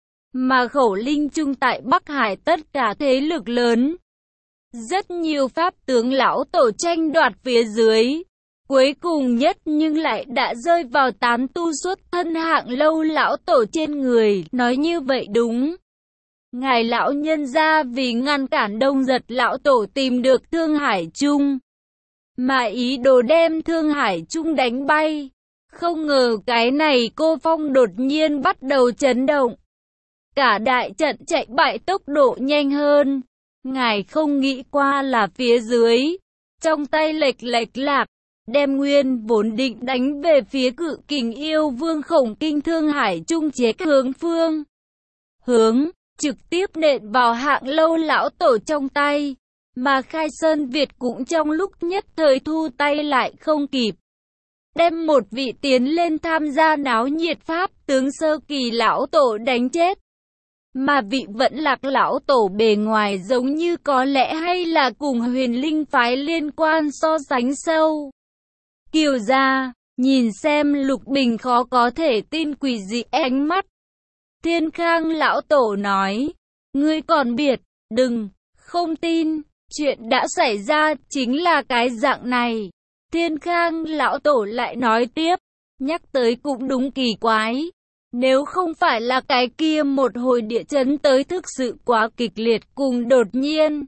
Mà khẩu linh trung tại Bắc Hải tất cả thế lực lớn, rất nhiều pháp tướng lão tổ tranh đoạt phía dưới. Cuối cùng nhất nhưng lại đã rơi vào tán tu xuất thân Hạng Lâu lão tổ trên người. Nói như vậy đúng. Ngài lão nhân gia vì ngăn cản Đông Giật lão tổ tìm được Thương Hải Trung, mà ý đồ đem Thương Hải Trung đánh bay. Không ngờ cái này cô phong đột nhiên bắt đầu chấn động. Cả đại trận chạy bại tốc độ nhanh hơn. Ngài không nghĩ qua là phía dưới, trong tay lệch lạc, đem nguyên vốn định đánh về phía Cự Kình Yêu Vương Khổng Kinh Thương Hải Trung chế hướng phương hướng, trực tiếp nện vào Hạng Lâu lão tổ trong tay. Mà Khai Sơn Việt cũng trong lúc nhất thời thu tay lại không kịp, đem một vị tiến lên tham gia náo nhiệt pháp tướng sơ kỳ lão tổ đánh chết. mà vị Vẫn Lạc lão tổ bề ngoài giống như có lẽ hay là cùng Huyền Linh phái liên quan so sánh sâu. Kiều gia, nhìn xem Lục Bình khó có thể tin quỷ dị ánh mắt. Thiên Khang lão tổ nói, ngươi còn biết, đừng, không tin, chuyện đã xảy ra chính là cái dạng này. Thiên Khang lão tổ lại nói tiếp, nhắc tới cũng đúng kỳ quái. Nếu không phải là cái kia một hồi địa chấn tới thực sự quá kịch liệt cùng đột nhiên,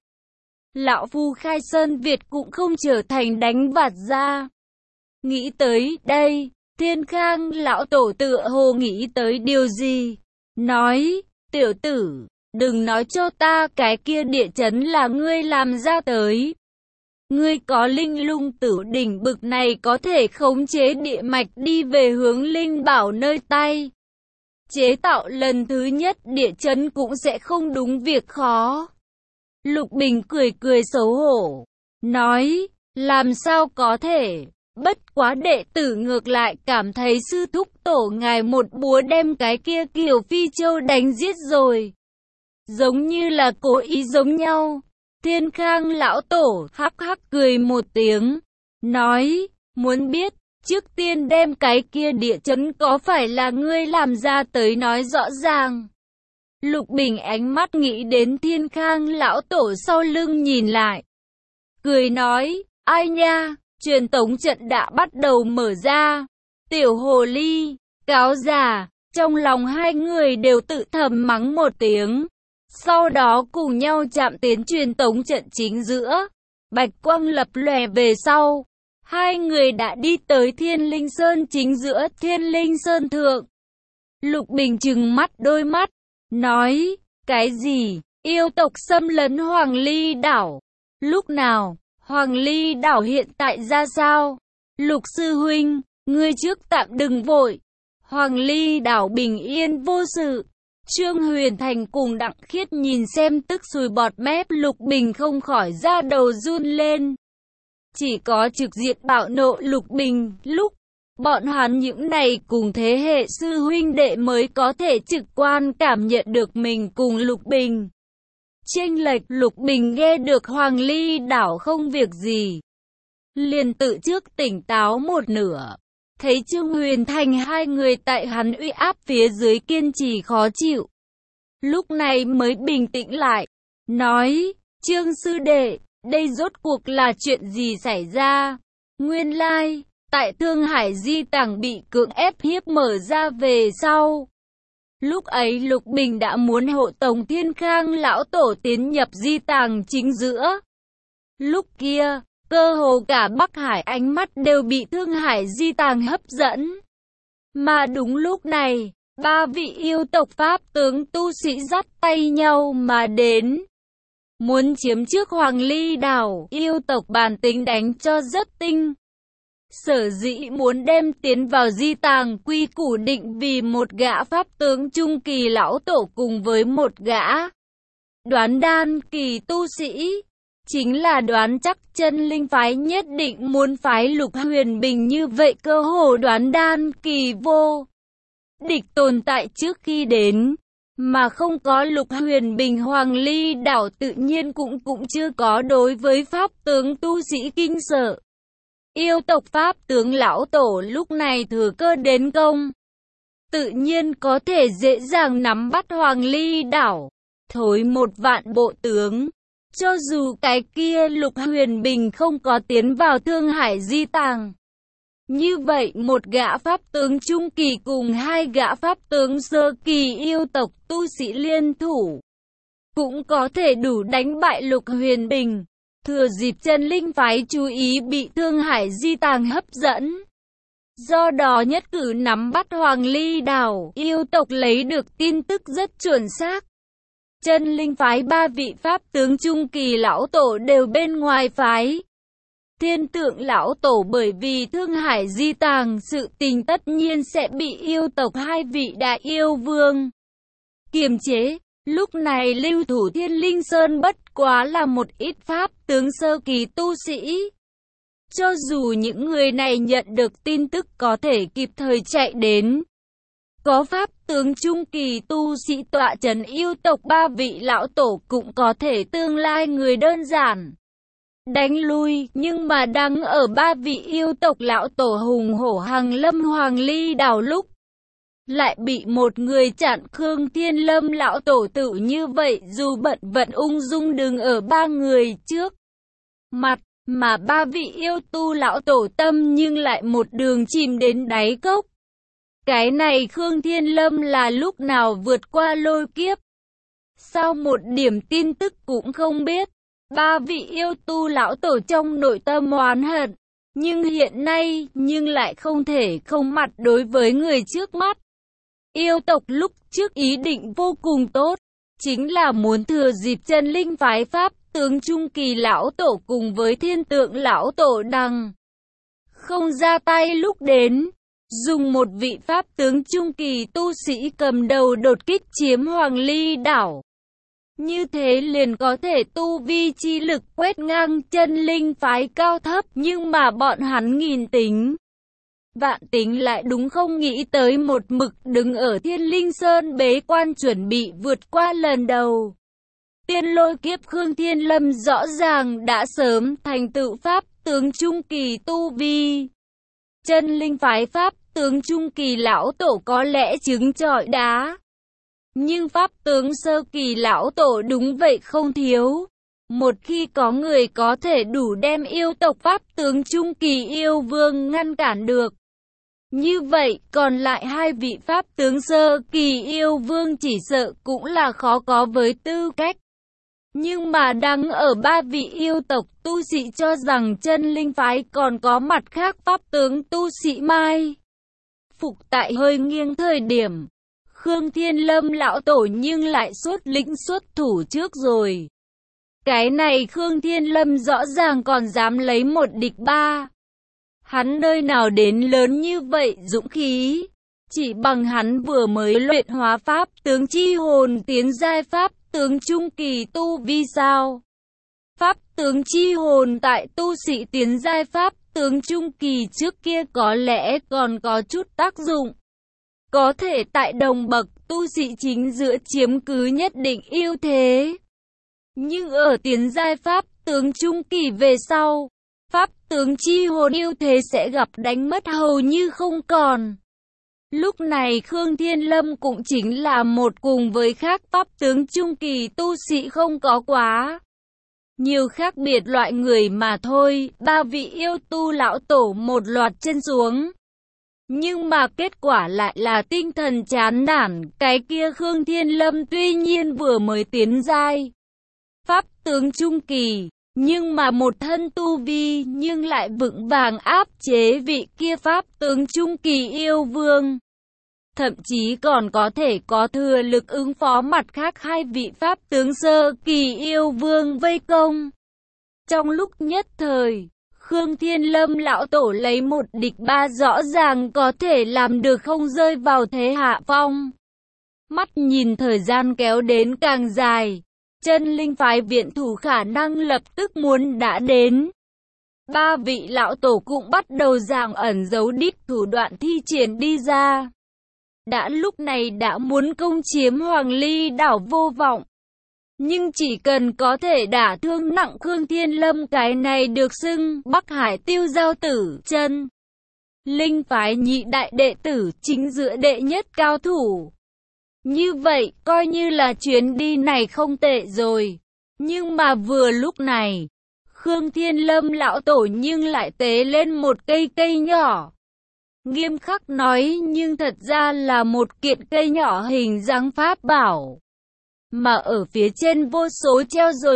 lão phu khai sơn Việt cũng không trở thành đánh vạt ra. Nghĩ tới đây, Thiên Khang lão tổ tựa hồ nghĩ tới điều gì, nói, tiểu tử, đừng nói cho ta cái kia địa chấn là ngươi làm ra tới. Ngươi có linh lung tử đỉnh bực này có thể khống chế địa mạch đi về hướng linh bảo nơi tay. Chế tạo lần thứ nhất địa chấn cũng sẽ không đúng việc khó. Lục Bình cười cười xấu hổ, nói, làm sao có thể, bất quá đệ tử ngược lại cảm thấy sư thúc tổ ngài một búa đem cái kia Kiều Phi Châu đánh giết rồi. Giống như là cố ý giống nhau. Thiên Khang lão tổ hắc hắc cười một tiếng, nói, muốn biết, trước tiên đem cái kia địa chấn có phải là ngươi làm ra tới nói rõ ràng. Lục Bình ánh mắt nghĩ đến Thiên Khang lão tổ sau lưng nhìn lại. Cười nói, ai nha, truyền tống trận đã bắt đầu mở ra. Tiểu hồ ly, cáo già, trong lòng hai người đều tự thầm mắng một tiếng. Sau đó cùng nhau chạm tiến truyền tống trận chính giữa. Bạch quang lập lòe về sau. Hai người đã đi tới Thiên Linh Sơn chính giữa Thiên Linh Sơn thượng. Lục Bình trừng mắt đôi mắt, nói, cái gì, yêu tộc xâm lấn Hoàng Ly đảo. Lúc nào, Hoàng Ly đảo hiện tại ra sao? Lục sư huynh, ngươi trước tạm đừng vội. Hoàng Ly đảo bình yên vô sự. Trương Huyền Thành cùng Đặng Khiết nhìn xem tức sùi bọt mép Lục Bình không khỏi da đầu run lên. Chỉ có trực diện bạo nộ Lục Bình, lúc bọn hắn những này cùng thế hệ sư huynh đệ mới có thể trực quan cảm nhận được mình cùng Lục Bình. Chênh lệch. Lục Bình nghe được Hoàng Ly đảo không việc gì, liền tự trước tỉnh táo một nửa. Thấy Trương Huyền Thành hai người tại hắn uy áp phía dưới kiên trì khó chịu. Lúc này mới bình tĩnh lại, nói, Trương sư đệ, đây rốt cuộc là chuyện gì xảy ra? Nguyên lai, tại Thương Hải di tàng bị cưỡng ép hiếp mở ra về sau. Lúc ấy Lục Bình đã muốn hộ tống Thiên Khang lão tổ tiến nhập di tàng chính giữa. Lúc kia, cơ hồ cả Bắc Hải ánh mắt đều bị Thương Hải di tàng hấp dẫn. Mà đúng lúc này, ba vị yêu tộc pháp tướng tu sĩ dắt tay nhau mà đến. Muốn chiếm trước Hoàng Ly đảo, yêu tộc bản tính đánh cho rất tinh. Sở dĩ muốn đem tiến vào di tàng quy củ định vì một gã pháp tướng trung kỳ lão tổ cùng với một gã đoán đan kỳ tu sĩ. Chính là đoán chắc chân linh phái nhất định muốn phái Lục Huyền Bình như vậy cơ hồ đoán đan kỳ vô địch tồn tại trước khi đến. Mà không có Lục Huyền Bình Hoàng Ly đảo tự nhiên cũng chưa có đối với pháp tướng tu sĩ kinh sợ. Yêu tộc pháp tướng lão tổ lúc này thừa cơ đến công. Tự nhiên có thể dễ dàng nắm bắt Hoàng Ly đảo. Thối 1.000 bộ tướng. Cho dù cái kia Lục Huyền Bình không có tiến vào Thương Hải di tàng. Như vậy một gã pháp tướng trung kỳ cùng hai gã pháp tướng sơ kỳ yêu tộc tu sĩ liên thủ, cũng có thể đủ đánh bại Lục Huyền Bình. Thừa dịp chân linh phái chú ý bị Thương Hải di tàng hấp dẫn. Do đó nhất cử nắm bắt Hoàng Ly đảo, yêu tộc lấy được tin tức rất chuẩn xác. Chân linh phái ba vị pháp tướng trung kỳ lão tổ đều bên ngoài phái. Thiên tượng lão tổ bởi vì Thương Hải di tàng sự tình tất nhiên sẽ bị yêu tộc hai vị đại yêu vương kiềm chế. Lúc này lưu thủ Thiên Linh Sơn bất quá là một ít pháp tướng sơ kỳ tu sĩ. Cho dù những người này nhận được tin tức có thể kịp thời chạy đến. Có pháp tướng trung kỳ tu sĩ tọa trấn yêu tộc, ba vị lão tổ cũng có thể tương lai người đơn giản đánh lui, nhưng mà đang ở ba vị yêu tộc lão tổ hùng hổ Hằng Lâm Hoàng Ly đảo lúc lại bị một người chặn. Khương Thiên Lâm lão tổ tự như vậy, dù bận vận ung dung đứng ở ba người trước mặt, mà ba vị yêu tu lão tổ tâm nhưng lại một đường chìm đến đáy cốc. Cái này Khương Thiên Lâm là lúc nào vượt qua lôi kiếp, sao một điểm tin tức cũng không biết. Ba vị yêu tu lão tổ trong nội tâm oán hận, nhưng hiện nay nhưng lại không thể không mặt đối với người trước mắt. Yêu tộc lúc trước ý định vô cùng tốt, chính là muốn thừa dịp chân linh phái pháp tướng trung kỳ lão tổ cùng với thiên tượng lão tổ đằng không ra tay lúc đến, dùng một vị pháp tướng trung kỳ tu sĩ cầm đầu đột kích chiếm Hoàng Ly đảo. Như thế liền có thể tu vi chi lực quét ngang chân linh phái cao thấp, nhưng mà bọn hắn nghìn tính vạn tính lại đúng không nghĩ tới một mực đứng ở Thiên Linh Sơn bế quan chuẩn bị vượt qua lần đầu tiên lôi kiếp. Khương Thiên Lâm rõ ràng đã sớm thành tựu pháp tướng trung kỳ tu vi. Chân linh phái pháp tướng trung kỳ lão tổ có lẽ trứng trọi đá, nhưng pháp tướng sơ kỳ lão tổ đúng vậy không thiếu. Một khi có người có thể đủ đem yêu tộc pháp tướng trung kỳ yêu vương ngăn cản được, như vậy còn lại hai vị pháp tướng sơ kỳ yêu vương chỉ sợ cũng là khó có với tư cách. Nhưng mà đang ở ba vị yêu tộc tu sĩ cho rằng chân linh phái còn có mặt khác pháp tướng tu sĩ mai phục tại hơi nghiêng thời điểm, Khương Thiên Lâm lão tổ nhưng lại xuất lĩnh xuất thủ trước rồi. Cái này Khương Thiên Lâm rõ ràng còn dám lấy một địch ba. Hắn nơi nào đến lớn như vậy dũng khí? Chỉ bằng hắn vừa mới luyện hóa pháp tướng chi hồn tiến giai pháp tướng trung kỳ tu vi sao? Pháp tướng chi hồn tại tu sĩ tiến giai pháp tướng trung kỳ trước kia có lẽ còn có chút tác dụng, có thể tại đồng bậc tu sĩ chính giữa chiếm cứ nhất định ưu thế. Nhưng ở tiến giai pháp tướng trung kỳ về sau, pháp tướng chi hồn ưu thế sẽ gặp đánh mất hầu như không còn. Lúc này Khương Thiên Lâm cũng chính là một cùng với khác pháp tướng trung kỳ tu sĩ không có quá nhiều khác biệt loại người mà thôi. Ba vị yêu tu lão tổ một loạt chân xuống, nhưng mà kết quả lại là tinh thần chán nản. Cái kia Khương Thiên Lâm tuy nhiên vừa mới tiến giai pháp tướng trung kỳ, nhưng mà một thân tu vi nhưng lại vững vàng áp chế vị kia pháp tướng trung kỳ yêu vương. Thậm chí còn có thể có thừa lực ứng phó mặt khác hai vị pháp tướng sơ kỳ yêu vương vây công. Trong lúc nhất thời, Khương Thiên Lâm lão tổ lấy một địch ba rõ ràng có thể làm được không rơi vào thế hạ phong. Mắt nhìn thời gian kéo đến càng dài, chân linh phái viện thủ khả năng lập tức muốn đã đến. Ba vị lão tổ cũng bắt đầu giằng ẩn giấu đít thủ đoạn thi triển đi ra. Đã lúc này đã muốn công chiếm Hoàng Ly đảo vô vọng. Nhưng chỉ cần có thể đả thương nặng Khương Thiên Lâm, cái này được xưng Bắc Hải Tiêu Giao Tử, chân linh phái nhị đại đệ tử chính giữa đệ nhất cao thủ. Như vậy coi như là chuyến đi này không tệ rồi. Nhưng mà vừa lúc này, Khương Thiên Lâm lão tổ nhưng lại tế lên một cây nhỏ. Nghiêm khắc nói nhưng thật ra là một kiện cây nhỏ hình dáng pháp bảo, mà ở phía trên vô số treo rồi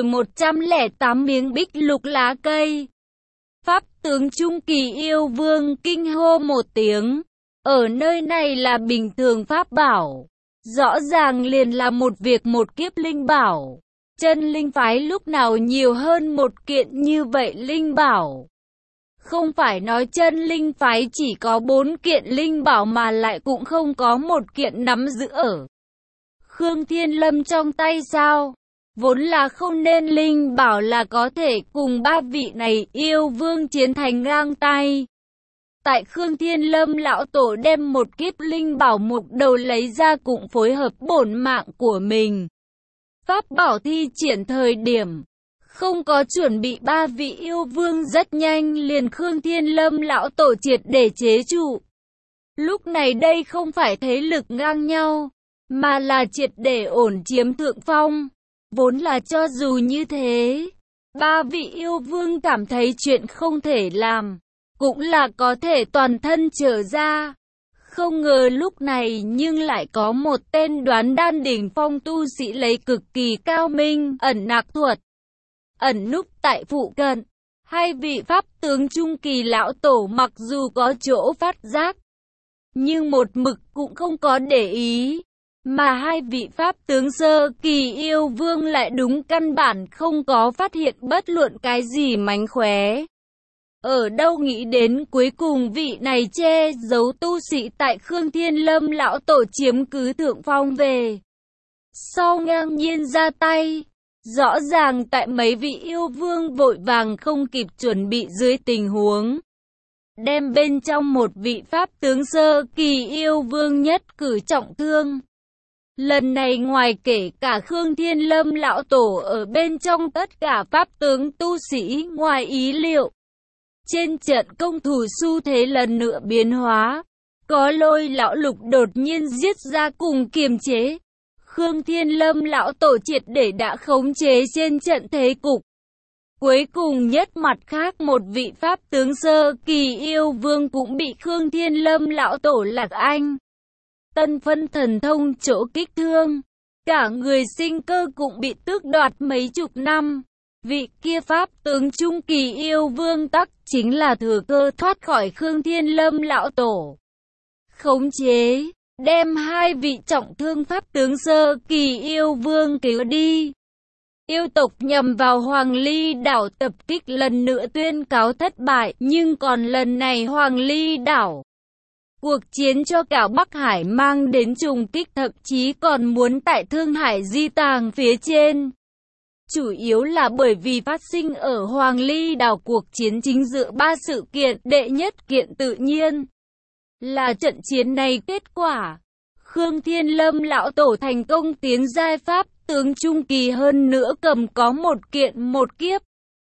108 miếng bích lục lá cây. Pháp tướng trung kỳ yêu vương kinh hô một tiếng, ở nơi này là bình thường pháp bảo, rõ ràng liền là một việc một kiếp linh bảo. Chân linh phái lúc nào nhiều hơn một kiện như vậy linh bảo? Không phải nói chân linh phái chỉ có 4 kiện linh bảo mà lại cũng không có một kiện nắm giữ ở Khương Thiên Lâm trong tay sao? Vốn là không nên linh bảo là có thể cùng ba vị này yêu vương chiến thành ngang tay. tại Khương Thiên Lâm lão tổ đem một kiếp linh bảo mục đầu lấy ra cũng phối hợp bổn mạng của mình. Pháp bảo thi triển thời điểm không có chuẩn bị, ba vị yêu vương rất nhanh liền Khương Thiên Lâm lão tổ triệt để chế trụ. Lúc này đây không phải thế lực ngang nhau, mà là triệt để ổn chiếm thượng phong. Vốn là cho dù như thế, ba vị yêu vương cảm thấy chuyện không thể làm, cũng là có thể toàn thân trở ra. Không ngờ lúc này nhưng lại có một tên đoán đan đỉnh phong tu sĩ lấy cực kỳ cao minh ẩn nặc thuật, ẩn núp tại phụ cận. Hai vị pháp tướng trung kỳ lão tổ mặc dù có chỗ phát giác, nhưng một mực cũng không có để ý. Mà hai vị pháp tướng sơ kỳ yêu vương lại đúng căn bản không có phát hiện bất luận cái gì mánh khóe. Ở đâu nghĩ đến cuối cùng vị này che giấu tu sĩ tại Khương Thiên Lâm lão tổ chiếm cứ thượng phong về. Sau ngang nhiên ra tay, rõ ràng tại mấy vị yêu vương vội vàng không kịp chuẩn bị dưới tình huống, đem bên trong một vị pháp tướng sơ kỳ yêu vương nhất cử trọng thương. Lần này ngoài kể cả Khương Thiên Lâm lão tổ ở bên trong, tất cả pháp tướng tu sĩ ngoài ý liệu. Trên trận công thủ xu thế lần nữa biến hóa, có Lôi lão lục đột nhiên giết ra cùng kiềm chế. Khương Thiên Lâm lão tổ triệt để đã khống chế trên trận thế cục. Cuối cùng nhất mặt khác một vị pháp tướng sơ kỳ yêu vương cũng bị Khương Thiên Lâm lão tổ lạc anh tân phân thần thông chỗ kích thương, cả người sinh cơ cũng bị tước đoạt mấy chục năm. Vị kia pháp tướng trung kỳ yêu vương tắc chính là thừa cơ thoát khỏi Khương Thiên Lâm lão tổ, khống chế, đem hai vị trọng thương pháp tướng sơ kỳ yêu vương cứu đi. Yêu tộc nhằm vào Hoàng Ly đảo tập kích lần nữa tuyên cáo thất bại, nhưng còn lần này Hoàng Ly đảo cuộc chiến cho cả Bắc Hải mang đến trùng kích, thậm chí còn muốn tại Thương Hải di tàng phía trên. Chủ yếu là bởi vì phát sinh ở Hoàng Ly đảo cuộc chiến chính dựa ba sự kiện, đệ nhất kiện tự nhiên là trận chiến này kết quả Khương Thiên Lâm lão tổ thành công tiến giai pháp tướng trung kỳ, hơn nữa cầm có một kiện một kiếp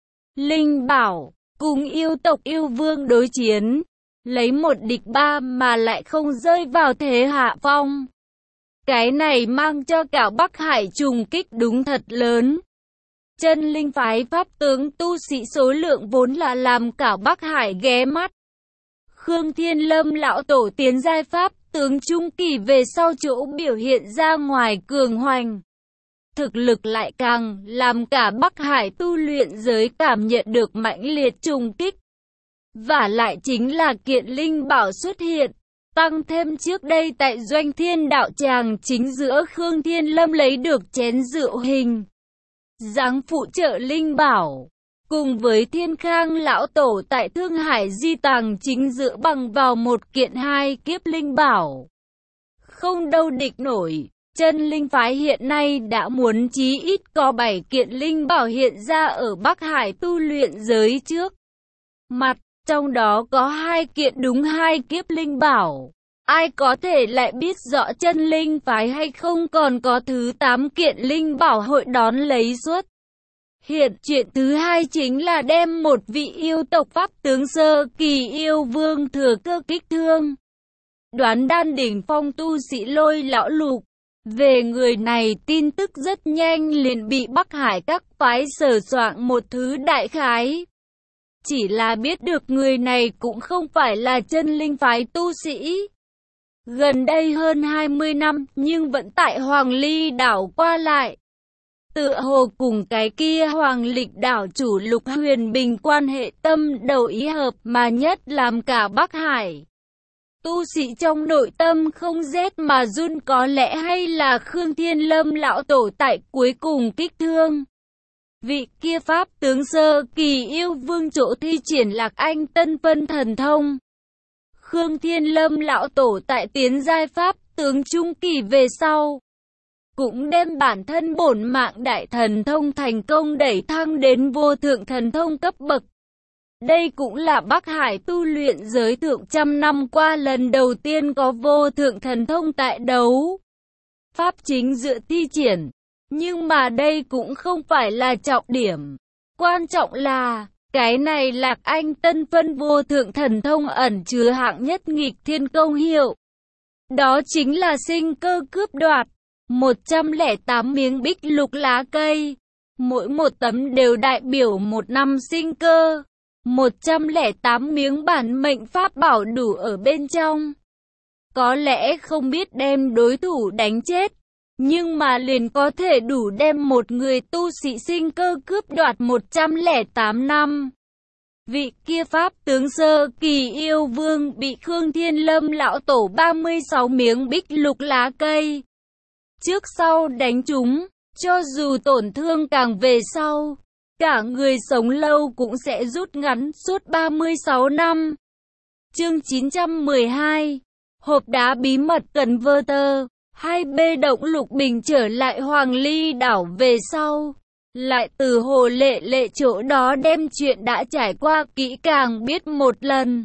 linh bảo, cùng yêu tộc yêu vương đối chiến, lấy một địch ba mà lại không rơi vào thế hạ phong. Cái này mang cho cả Bắc Hải trùng kích đúng thật lớn. Chân linh phái pháp tướng tu sĩ số lượng vốn là làm cả Bắc Hải ghé mắt. Khương Thiên Lâm lão tổ tiến giai pháp tướng trung kỳ về sau chỗ biểu hiện ra ngoài cường hoành, thực lực lại càng làm cả Bắc Hải tu luyện giới cảm nhận được mãnh liệt trùng kích. Và lại chính là kiện linh bảo xuất hiện, tăng thêm trước đây tại Doanh Thiên đạo tràng chính giữa Khương Thiên Lâm lấy được chén rượu hình dáng phụ trợ linh bảo, cùng với Thiên Khang lão tổ tại Thương Hải di tàng chính giữa bằng vào một kiện hai kiếp linh bảo, không đâu địch nổi. Chân linh phái hiện nay đã muốn chí ít có 7 kiện linh bảo hiện ra ở Bắc Hải tu luyện giới trước mặt, trong đó có 2 kiện đúng 2 kiếp linh bảo. Ai có thể lại biết rõ chân linh phái hay không, còn có thứ 8 kiện linh bảo hội đón lấy suốt. Hiện chuyện thứ hai chính là đem một vị yêu tộc pháp tướng sơ kỳ yêu vương thừa cơ kích thương đoán đan đỉnh phong tu sĩ Lôi lão lục. Về người này tin tức rất nhanh liền bị Bắc Hải các phái sờ soạng một thứ đại khái. Chỉ là biết được người này cũng không phải là chân linh phái tu sĩ. Gần đây hơn 20 năm nhưng vẫn tại Hoàng Ly đảo qua lại. Tựa hồ cùng cái kia Hoàng Lịch đảo chủ Lục Huyền Bình quan hệ tâm đầu ý hợp mà nhất làm cả Bắc Hải tu sĩ trong nội tâm không rét mà run. Có lẽ hay là Khương Thiên Lâm lão tổ tại cuối cùng kích thương vị kia pháp tướng sơ kỳ yêu vương chỗ thi triển Lạc Anh tân phân thần thông. Khương Thiên Lâm lão tổ tại tiến giai pháp tướng trung kỳ về sau, cũng đem bản thân bổn mạng đại thần thông thành công đẩy thăng đến vô thượng thần thông cấp bậc. Đây cũng là Bắc Hải tu luyện giới thượng trăm năm qua lần đầu tiên có vô thượng thần thông tại đấu pháp chính giữa thi triển. Nhưng mà đây cũng không phải là trọng điểm. Quan trọng là, cái này Lạc Anh Tân phân vô thượng thần thông ẩn chứa hạng nhất nghịch thiên công hiệu. Đó chính là sinh cơ cướp đoạt. 108 miếng bích lục lá cây. Mỗi một tấm đều đại biểu một năm sinh cơ. 108 miếng bản mệnh pháp bảo đủ ở bên trong. Có lẽ không biết đem đối thủ đánh chết, nhưng mà liền có thể đủ đem một người tu sĩ sinh cơ cướp đoạt 108 năm. Vị kia pháp tướng sơ kỳ yêu vương bị Khương Thiên Lâm lão tổ 36 miếng bích lục lá cây trước sau đánh trúng, cho dù tổn thương càng về sau, cả người sống lâu cũng sẽ rút ngắn suốt 36 năm. Chương 912 Hộp đá bí mật Converter. Hai bê động Lục Bình trở lại Hoàng Ly đảo về sau, lại từ Hồ Lệ Lệ chỗ đó đem chuyện đã trải qua kỹ càng biết một lần.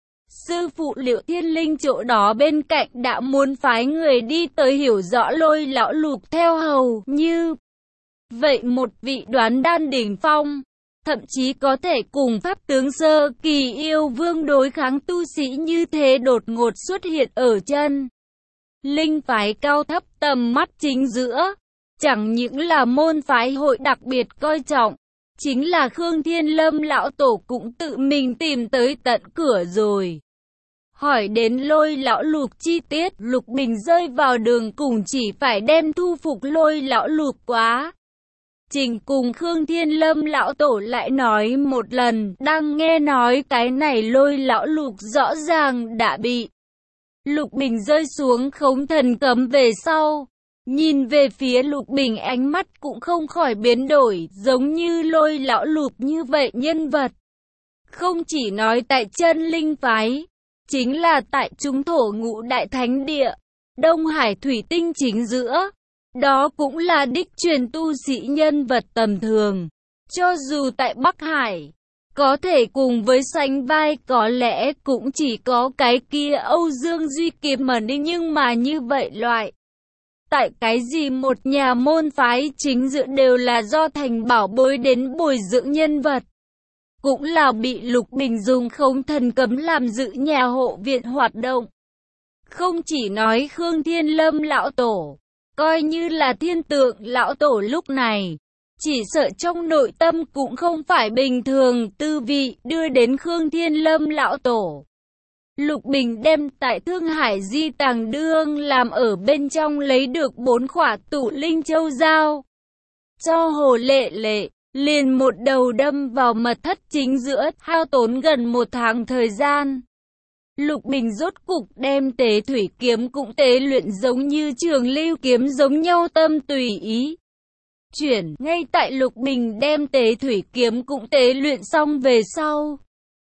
Sư phụ Liệu Thiên Linh chỗ đó bên cạnh đã muốn phái người đi tới hiểu rõ Lôi lão Lục theo hầu như vậy một vị đoán đan đỉnh phong, thậm chí có thể cùng pháp tướng sơ kỳ yêu vương đối kháng tu sĩ như thế đột ngột xuất hiện ở chân linh phái cao thấp tầm mắt chính giữa. Chẳng những là môn phái hội đặc biệt coi trọng, chính là Khương Thiên Lâm lão tổ cũng tự mình tìm tới tận cửa rồi. Hỏi đến Lôi lão Lục chi tiết, Lục Bình rơi vào đường cùng chỉ phải đem thu phục Lôi lão Lục quá trình cùng Khương Thiên Lâm lão tổ lại nói một lần. Đang nghe nói cái này Lôi lão Lục rõ ràng đã bị Lục Bình rơi xuống khống thần cấm về sau, nhìn về phía Lục Bình ánh mắt cũng không khỏi biến đổi, giống như Lôi lão Lục như vậy nhân vật. Không chỉ nói tại chân linh phái, chính là tại chúng thổ ngũ đại thánh địa, Đông Hải thủy tinh chính giữa, đó cũng là đích truyền tu sĩ nhân vật tầm thường. Cho dù tại Bắc Hải, có thể cùng với sánh vai có lẽ cũng chỉ có cái kia Âu Dương Duy Kiếm mà đi, nhưng mà như vậy loại. Tại cái gì một nhà môn phái chính giữa đều là do thành bảo bối đến bồi dưỡng nhân vật. Cũng là bị Lục Bình dùng khống thần cấm làm giữ nhà hộ viện hoạt động. Không chỉ nói Khương Thiên Lâm lão tổ, coi như là Thiên Tượng lão tổ lúc này, chỉ sợ trong nội tâm cũng không phải bình thường tư vị đưa đến Khương Thiên Lâm lão tổ. Lục Bình đem tại Thương Hải Di Tàng Đương làm ở bên trong lấy được 4 khỏa tụ linh châu giao cho Hồ Lệ Lệ, liền một đầu đâm vào mật thất chính giữa, hao tốn gần 1 tháng thời gian. Lục Bình rốt cục đem Tế Thủy kiếm cũng tế luyện giống như Trường Lưu kiếm giống nhau, tâm tùy ý chuyển. Ngay tại Lục Bình đem Tế Thủy kiếm cũng tế luyện xong về sau,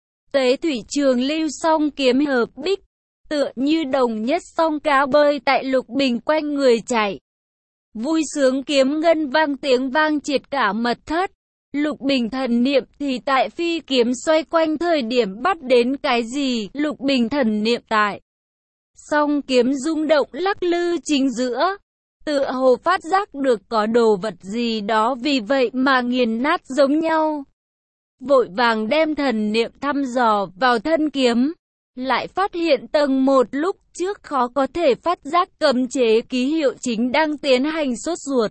Tế Thủy Trường Lưu song kiếm hợp bích, tựa như đồng nhất song cá bơi tại Lục Bình quanh người chạy. Vui sướng kiếm ngân vang tiếng vang triệt cả mật thất. Lục Bình thần niệm thì tại phi kiếm xoay quanh thời điểm bắt đến cái gì, Lục Bình thần niệm tại song kiếm rung động lắc lư chính giữa, tựa hồ phát giác được có đồ vật gì đó vì vậy mà nghiền nát giống nhau. Vội vàng đem thần niệm thăm dò vào thân kiếm, lại phát hiện tầng một lúc trước khó có thể phát giác cấm chế ký hiệu chính đang tiến hành sốt ruột.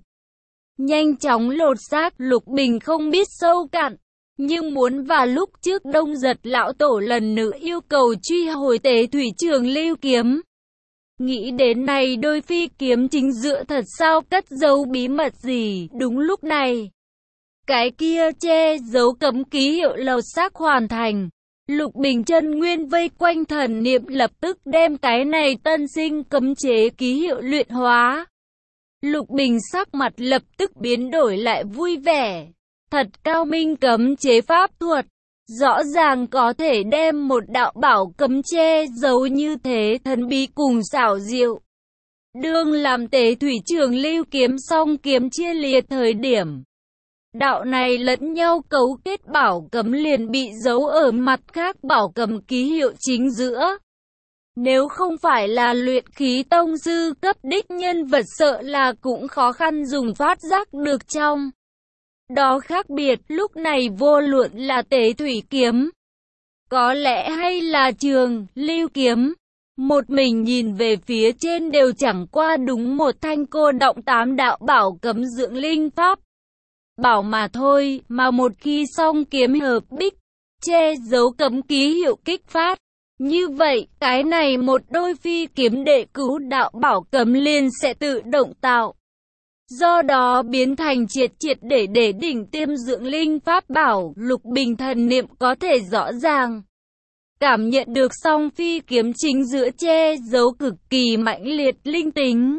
Nhanh chóng lột xác, Lục Bình không biết sâu cạn, nhưng muốn vào lúc trước Đông Giật lão tổ lần nữa yêu cầu truy hồi Tế Thủy Trường Lưu kiếm. Nghĩ đến này đôi phi kiếm chính giữa thật sao cất giấu bí mật gì. Đúng lúc này, cái kia che giấu cấm ký hiệu lột xác hoàn thành. Lục Bình chân nguyên vây quanh thần niệm lập tức đem cái này tân sinh cấm chế ký hiệu luyện hóa. Lục Bình sắc mặt lập tức biến đổi lại vui vẻ. Thật cao minh cấm chế pháp thuật, rõ ràng có thể đem một đạo bảo cấm che giấu như thế thần bí cùng xảo diệu. Đương làm Tế Thủy Trường Lưu kiếm song kiếm chia lìa thời điểm, đạo này lẫn nhau cấu kết, bảo cấm liền bị giấu ở mặt khác bảo cấm ký hiệu chính giữa. Nếu không phải là luyện khí tông sư cấp đích nhân vật, sợ là cũng khó khăn dùng phát giác được trong đó khác biệt. Lúc này vô luận là Tế Thủy kiếm, có lẽ hay là Trường Lưu kiếm, một mình nhìn về phía trên đều chẳng qua đúng một thanh cô động 8 đạo bảo cấm dưỡng linh pháp bảo mà thôi, mà một khi song kiếm hợp bích, che giấu cấm ký hiệu kích phát. Như vậy, cái này một đôi phi kiếm đệ cứu đạo bảo cấm liền sẽ tự động tạo. Do đó biến thành triệt để đỉnh tiêm dưỡng linh pháp bảo. Lục Bình thần niệm có thể rõ ràng cảm nhận được song phi kiếm chính giữa che giấu cực kỳ mãnh liệt linh tính.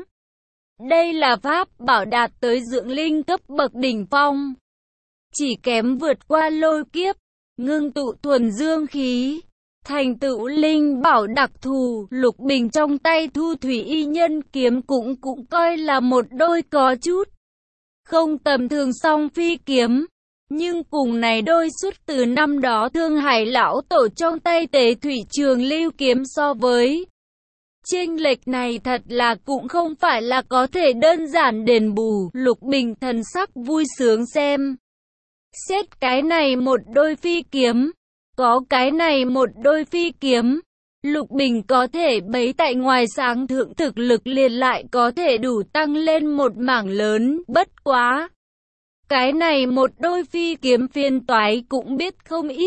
Đây là pháp bảo đạt tới dưỡng linh cấp bậc đỉnh phong, chỉ kém vượt qua lôi kiếp, ngưng tụ thuần dương khí, thành tựu linh bảo đặc thù. Lục Bình trong tay Thu Thủy Y Nhân kiếm cũng coi là một đôi có chút không tầm thường song phi kiếm. Nhưng cùng này đôi xuất từ năm đó Thương Hải lão tổ trong tay Tế Thủy Trường Lưu kiếm so với, chênh lệch này thật là cũng không phải là có thể đơn giản đền bù. Lục Bình thần sắc vui sướng xem xét cái này một đôi phi kiếm. Có cái này một đôi phi kiếm, Lục Bình có thể bấy tại ngoài sáng thượng thực lực liền lại có thể đủ tăng lên một mảng lớn. Bất quá, cái này một đôi phi kiếm phiên toái cũng biết không ít.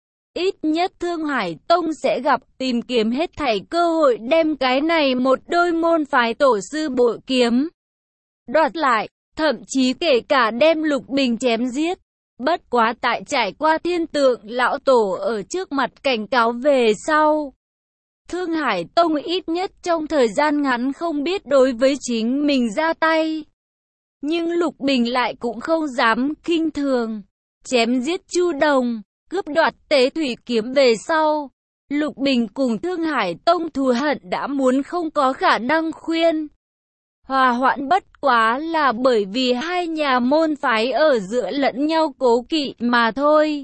Ít nhất Thương Hải Tông sẽ gặp, tìm kiếm hết thảy cơ hội đem cái này một đôi môn phái tổ sư bội kiếm đoạt lại, thậm chí kể cả đem Lục Bình chém giết. Bất quá tại trải qua thiên tượng lão tổ ở trước mặt cảnh cáo về sau, Thương Hải Tông ít nhất trong thời gian ngắn không biết đối với chính mình ra tay. Nhưng Lục Bình lại cũng không dám khinh thường, chém giết Chu Đồng, cướp đoạt Tế Thủy kiếm về sau. Lục Bình cùng Thương Hải Tông thù hận đã muốn không có khả năng khuyên hòa hoãn, bất quá là bởi vì hai nhà môn phái ở giữa lẫn nhau cố kỵ mà thôi.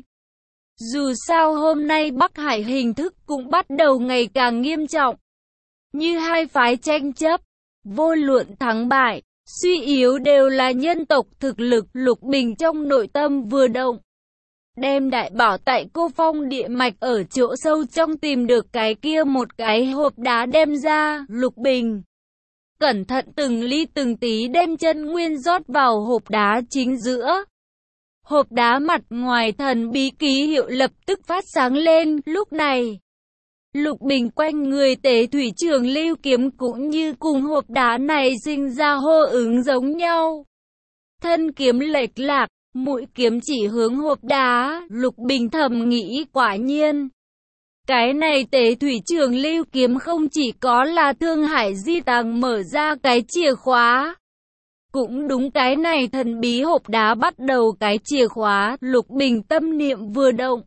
Dù sao hôm nay Bắc Hải hình thức cũng bắt đầu ngày càng nghiêm trọng. Như hai phái tranh chấp, vô luận thắng bại, suy yếu đều là nhân tộc thực lực. Lục Bình trong nội tâm vừa động, đem đại bảo tại Cô Phong địa mạch ở chỗ sâu trong tìm được cái kia một cái hộp đá đem ra. Lục Bình cẩn thận từng ly từng tí đem chân nguyên rót vào hộp đá chính giữa. Hộp đá mặt ngoài thần bí ký hiệu lập tức phát sáng lên. Lúc này, Lục Bình quanh người Tế Thủy Trường Lưu kiếm cũng như cùng hộp đá này sinh ra hô ứng giống nhau. Thân kiếm lệch lạc, mũi kiếm chỉ hướng hộp đá. Lục Bình thầm nghĩ quả nhiên, cái này Tế Thủy Trường Lưu kiếm không chỉ có là Thương Hải Di Tàng mở ra cái chìa khóa. Cũng đúng, cái này thần bí hộp đá bắt đầu cái chìa khóa. Lục Bình tâm niệm vừa động,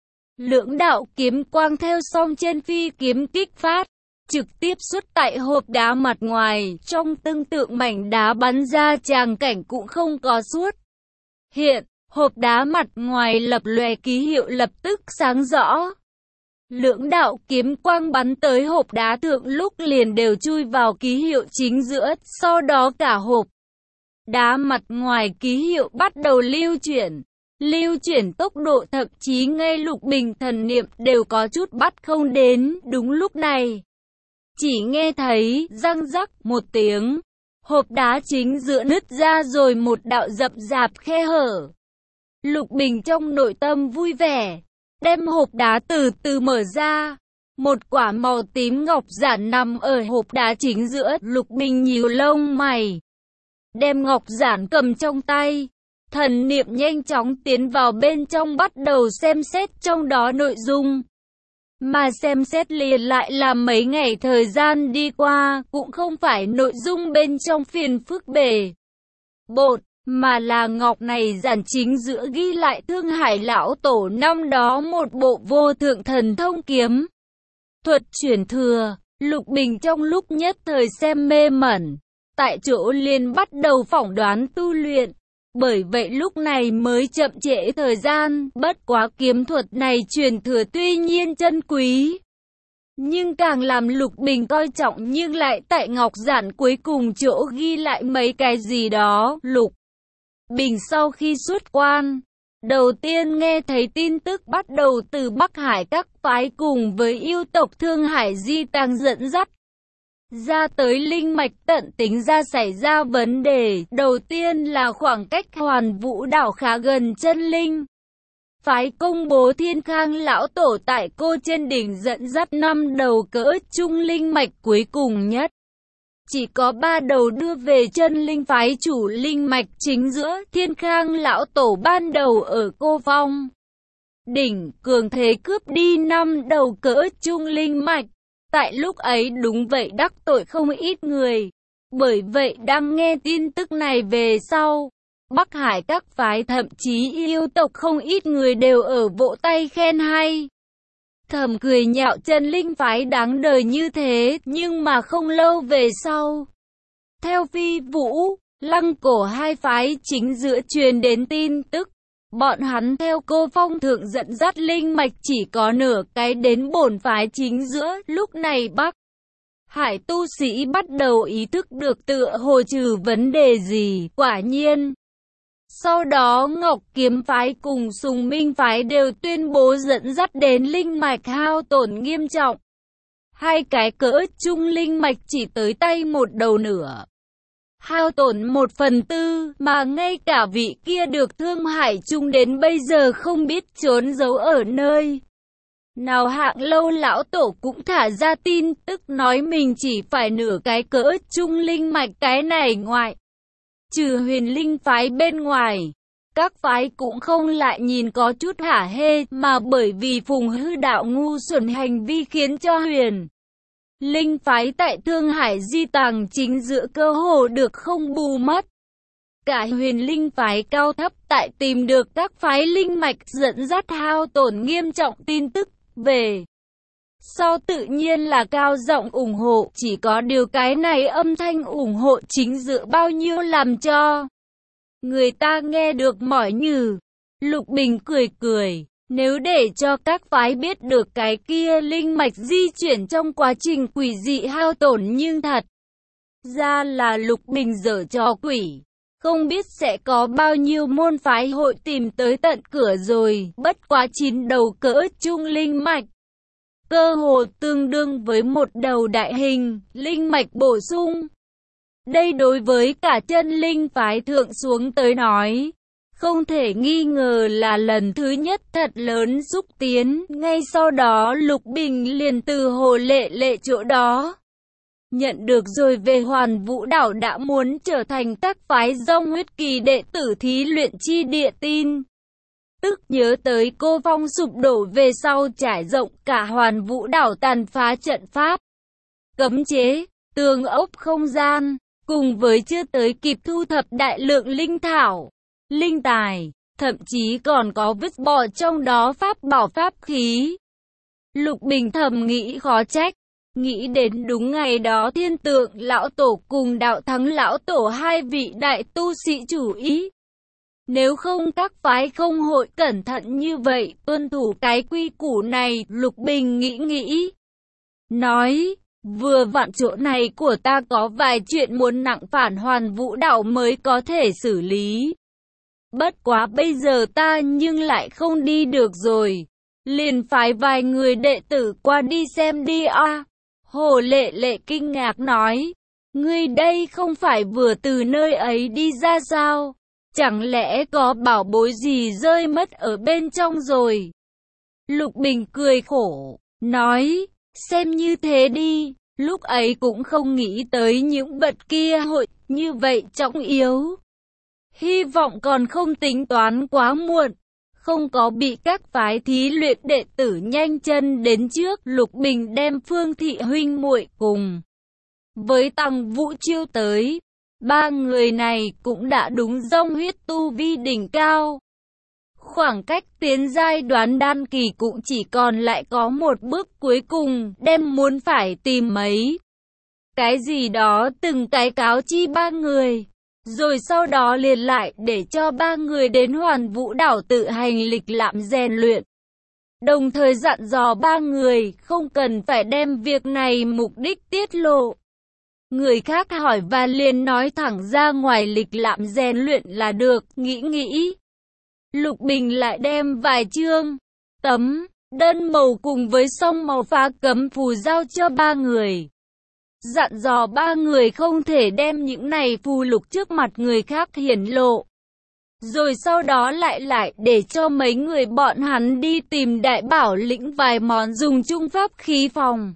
lưỡng đạo kiếm quang theo song trên phi kiếm kích phát, trực tiếp xuất tại hộp đá mặt ngoài. Trong tương tự mảnh đá bắn ra tràng cảnh cũng không có suốt hiện, hộp đá mặt ngoài lập lòe ký hiệu lập tức sáng rõ. Lưỡng đạo kiếm quang bắn tới hộp đá thượng lúc liền đều chui vào ký hiệu chính giữa, sau đó cả hộp đá mặt ngoài ký hiệu bắt đầu lưu chuyển tốc độ thậm chí ngay Lục Bình thần niệm đều có chút bắt không đến. Đúng lúc này, chỉ nghe thấy răng rắc một tiếng, hộp đá chính giữa nứt ra rồi một đạo rậm rạp khe hở. Lục Bình trong nội tâm vui vẻ, đem hộp đá từ từ mở ra. Một quả màu tím ngọc giản nằm ở hộp đá chính giữa. Lục Bình nhíu lông mày, đem ngọc giản cầm trong tay, thần niệm nhanh chóng tiến vào bên trong bắt đầu xem xét trong đó nội dung. Mà xem xét liền lại là mấy ngày thời gian đi qua, cũng không phải nội dung bên trong phiền phức bề bộn, mà là ngọc này giản chính giữa ghi lại Thương Hải lão tổ năm đó một bộ vô thượng thần thông kiếm thuật truyền thừa. Lục Bình trong lúc nhất thời xem mê mẩn, tại chỗ liền bắt đầu phỏng đoán tu luyện. Bởi vậy lúc này mới chậm trễ thời gian, bất quá kiếm thuật này truyền thừa tuy nhiên chân quý, nhưng càng làm Lục Bình coi trọng nhưng lại tại ngọc giản cuối cùng chỗ ghi lại mấy cái gì đó. Lục Bình sau khi xuất quan, đầu tiên nghe thấy tin tức bắt đầu từ Bắc Hải các phái cùng với yêu tộc Thương Hải Di Tàng dẫn dắt ra tới linh mạch tận tính ra xảy ra vấn đề. Đầu tiên là khoảng cách Hoàn Vũ đảo khá gần chân linh. Phái công bố Thiên Khang lão tổ tại Cô trên đỉnh dẫn dắt 5 đầu cỡ trung linh mạch cuối cùng nhất. Chỉ có 3 đầu đưa về chân linh phái chủ linh mạch chính giữa. Thiên Khang lão tổ ban đầu ở Cô Phong đỉnh cường thế cướp đi 5 đầu cỡ trung linh mạch. Tại lúc ấy đúng vậy đắc tội không ít người. Bởi vậy đang nghe tin tức này về sau, Bắc Hải các phái thậm chí yêu tộc không ít người đều ở vỗ tay khen hay. Thầm cười nhạo chân linh phái đáng đời như thế. Nhưng mà không lâu về sau, theo Phi Vũ, Lăng Cổ hai phái chính giữa truyền đến tin tức, bọn hắn theo Cô Phong thượng dẫn dắt linh mạch chỉ có nửa cái đến bổn phái chính giữa. Lúc này Bắc Hải tu sĩ bắt đầu ý thức được tựa hồ trừ vấn đề gì. Quả nhiên, sau đó Ngọc Kiếm phái cùng Sùng Minh phái đều tuyên bố dẫn dắt đến linh mạch hao tổn nghiêm trọng. Hai cái cỡ trung linh mạch chỉ tới tay một đầu nửa, hao tổn 1/4, mà ngay cả vị kia được Thương Hải Trung đến bây giờ không biết trốn giấu ở nơi nào. Hạng Lâu lão tổ cũng thả ra tin tức nói mình chỉ phải nửa cái cỡ trung linh mạch. Cái này ngoại trừ Huyền Linh phái bên ngoài, các phái cũng không lại nhìn có chút hả hê, mà bởi vì Phùng Hư đạo ngu xuẩn hành vi khiến cho Huyền Linh phái tại Thương Hải Di Tàng chính giữa cơ hồ được không bù mất. Cả Huyền Linh phái cao thấp tại tìm được các phái linh mạch dẫn dắt hao tổn nghiêm trọng tin tức về sau tự nhiên là cao giọng ủng hộ. Chỉ có điều cái này âm thanh ủng hộ chính giữa bao nhiêu làm cho người ta nghe được mỏi nhừ. Lục Bình cười cười, nếu để cho các phái biết được cái kia linh mạch di chuyển trong quá trình quỷ dị hao tổn nhưng thật ra là Lục Bình giở trò quỷ, không biết sẽ có bao nhiêu môn phái hội tìm tới tận cửa rồi. Bất quá 9 đầu cỡ trung linh mạch, cơ hồ tương đương với một đầu đại hình linh mạch bổ sung. Đây đối với cả chân linh phái thượng xuống tới nói, không thể nghi ngờ là lần thứ nhất thật lớn xúc tiến. Ngay sau đó Lục Bình liền từ Hồ Lệ Lệ chỗ đó nhận được rồi về Hoàn Vũ đảo đã muốn trở thành các phái dòng huyết kỳ đệ tử thí luyện chi địa tin. Tức nhớ tới Cô Phong sụp đổ về sau trải rộng cả Hoàn Vũ đảo tàn phá trận pháp, cấm chế, tường ốc không gian, cùng với chưa tới kịp thu thập đại lượng linh thảo, linh tài, thậm chí còn có vứt bỏ trong đó pháp bảo pháp khí. Lục Bình thầm nghĩ khó trách, nghĩ đến đúng ngày đó Thiên Tượng lão tổ cùng Đạo Thắng lão tổ hai vị đại tu sĩ chủ ý. Nếu không các phái không hội cẩn thận như vậy, tuân thủ cái quy củ này. Lục Bình nghĩ, nói, vừa vặn chỗ này của ta có vài chuyện muốn nặng phản Hoàn Vũ đảo mới có thể xử lý. Bất quá bây giờ ta nhưng lại không đi được rồi, liền phái vài người đệ tử qua đi xem đi a. Hồ Lệ Lệ kinh ngạc nói, ngươi đây không phải vừa từ nơi ấy đi ra sao? Chẳng lẽ có bảo bối gì rơi mất ở bên trong rồi? Lục Bình cười khổ, nói, xem như thế đi, lúc ấy cũng không nghĩ tới những vật kia hội như vậy trọng yếu. Hy vọng còn không tính toán quá muộn, không có bị các phái thí luyện đệ tử nhanh chân đến trước. Lục Bình đem Phương Thị huynh muội cùng với Tăng Vũ chiêu tới. Ba người này cũng đã đúng dòng huyết tu vi đỉnh cao. Khoảng cách tiến giai đoán đan kỳ cũng chỉ còn lại có một bước cuối cùng, đem muốn phải tìm mấy cái gì đó từng cái cáo chi ba người. Rồi sau đó liền lại để cho ba người đến Hoàn Vũ đảo tự hành lịch lãm rèn luyện. Đồng thời dặn dò ba người không cần phải đem việc này mục đích tiết lộ. Người khác hỏi và liền nói thẳng ra ngoài lịch lãm rèn luyện là được. Nghĩ. Lục Bình lại đem vài chương, tấm, đơn màu cùng với song màu phá cấm phù giao cho ba người. Dặn dò ba người không thể đem những này phù lục trước mặt người khác hiển lộ. Rồi sau đó lại để cho mấy người bọn hắn đi tìm Đại Bảo lĩnh vài món dùng chung pháp khí phòng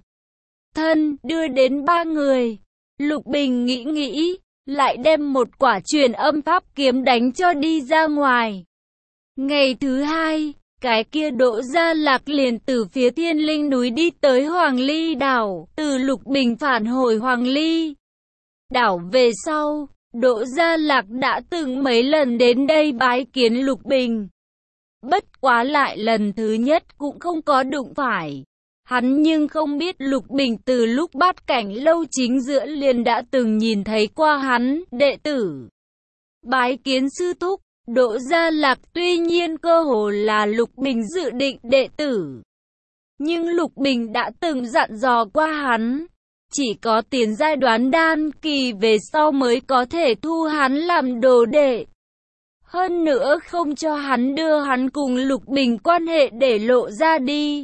thân đưa đến ba người. Lục Bình nghĩ, lại đem một quả truyền âm pháp kiếm đánh cho đi ra ngoài. Ngày thứ hai, cái kia Đỗ Gia Lạc liền từ phía Thiên Linh núi đi tới Hoàng Ly đảo, từ Lục Bình phản hồi Hoàng Ly đảo về sau. Đỗ Gia Lạc đã từng mấy lần đến đây bái kiến Lục Bình. Bất quá lại lần thứ nhất cũng không có đụng phải. Hắn nhưng không biết Lục Bình từ lúc Bát Cảnh lâu chính giữa liền đã từng nhìn thấy qua hắn, đệ tử. Bái kiến sư thúc, Đỗ Gia Lạc tuy nhiên cơ hồ là Lục Bình dự định đệ tử. Nhưng Lục Bình đã từng dặn dò qua hắn. Chỉ có tiến giai đoán đan kỳ về sau mới có thể thu hắn làm đồ đệ. Hơn nữa không cho hắn đưa hắn cùng Lục Bình quan hệ để lộ ra đi.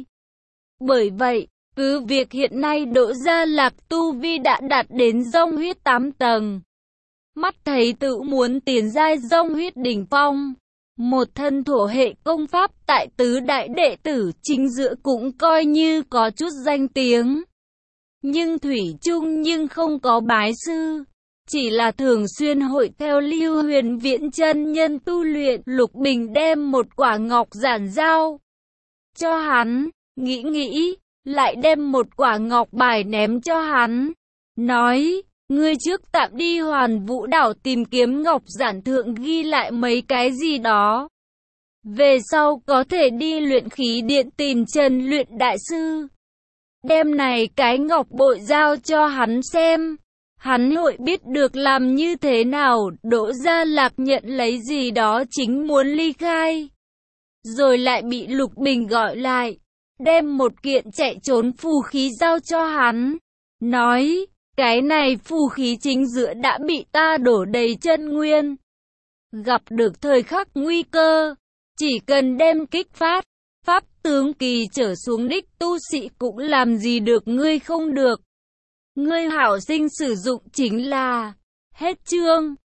Bởi vậy, cứ việc hiện nay Đỗ Gia Lạc tu vi đã đạt đến dông huyết 8 tầng. Mắt thấy tự muốn tiến giai dông huyết đỉnh phong. Một thân thổ hệ công pháp tại tứ đại đệ tử chính giữa cũng coi như có chút danh tiếng. Nhưng thủy chung không có bái sư, chỉ là thường xuyên hội theo Lưu Huyền Viễn chân nhân tu luyện. Lục Bình đem một quả ngọc giản giao cho hắn, nghĩ, lại đem một quả ngọc bài ném cho hắn, nói, ngươi trước tạm đi Hoàn Vũ đảo tìm kiếm ngọc giản thượng ghi lại mấy cái gì đó. Về sau có thể đi luyện khí điện tìm Trần Luyện đại sư. Đem này cái ngọc bội giao cho hắn xem. Hắn hội biết được làm như thế nào. Đỗ Gia Lạc nhận lấy gì đó chính muốn ly khai. Rồi lại bị Lục Bình gọi lại. Đem một kiện chạy trốn phù khí giao cho hắn. Nói, cái này phù khí chính giữa đã bị ta đổ đầy chân nguyên. Gặp được thời khắc nguy cơ, chỉ cần đem kích phát. Pháp tướng kỳ trở xuống đích tu sĩ cũng làm gì được ngươi không được. Ngươi hảo sinh sử dụng chính là. Hết chương.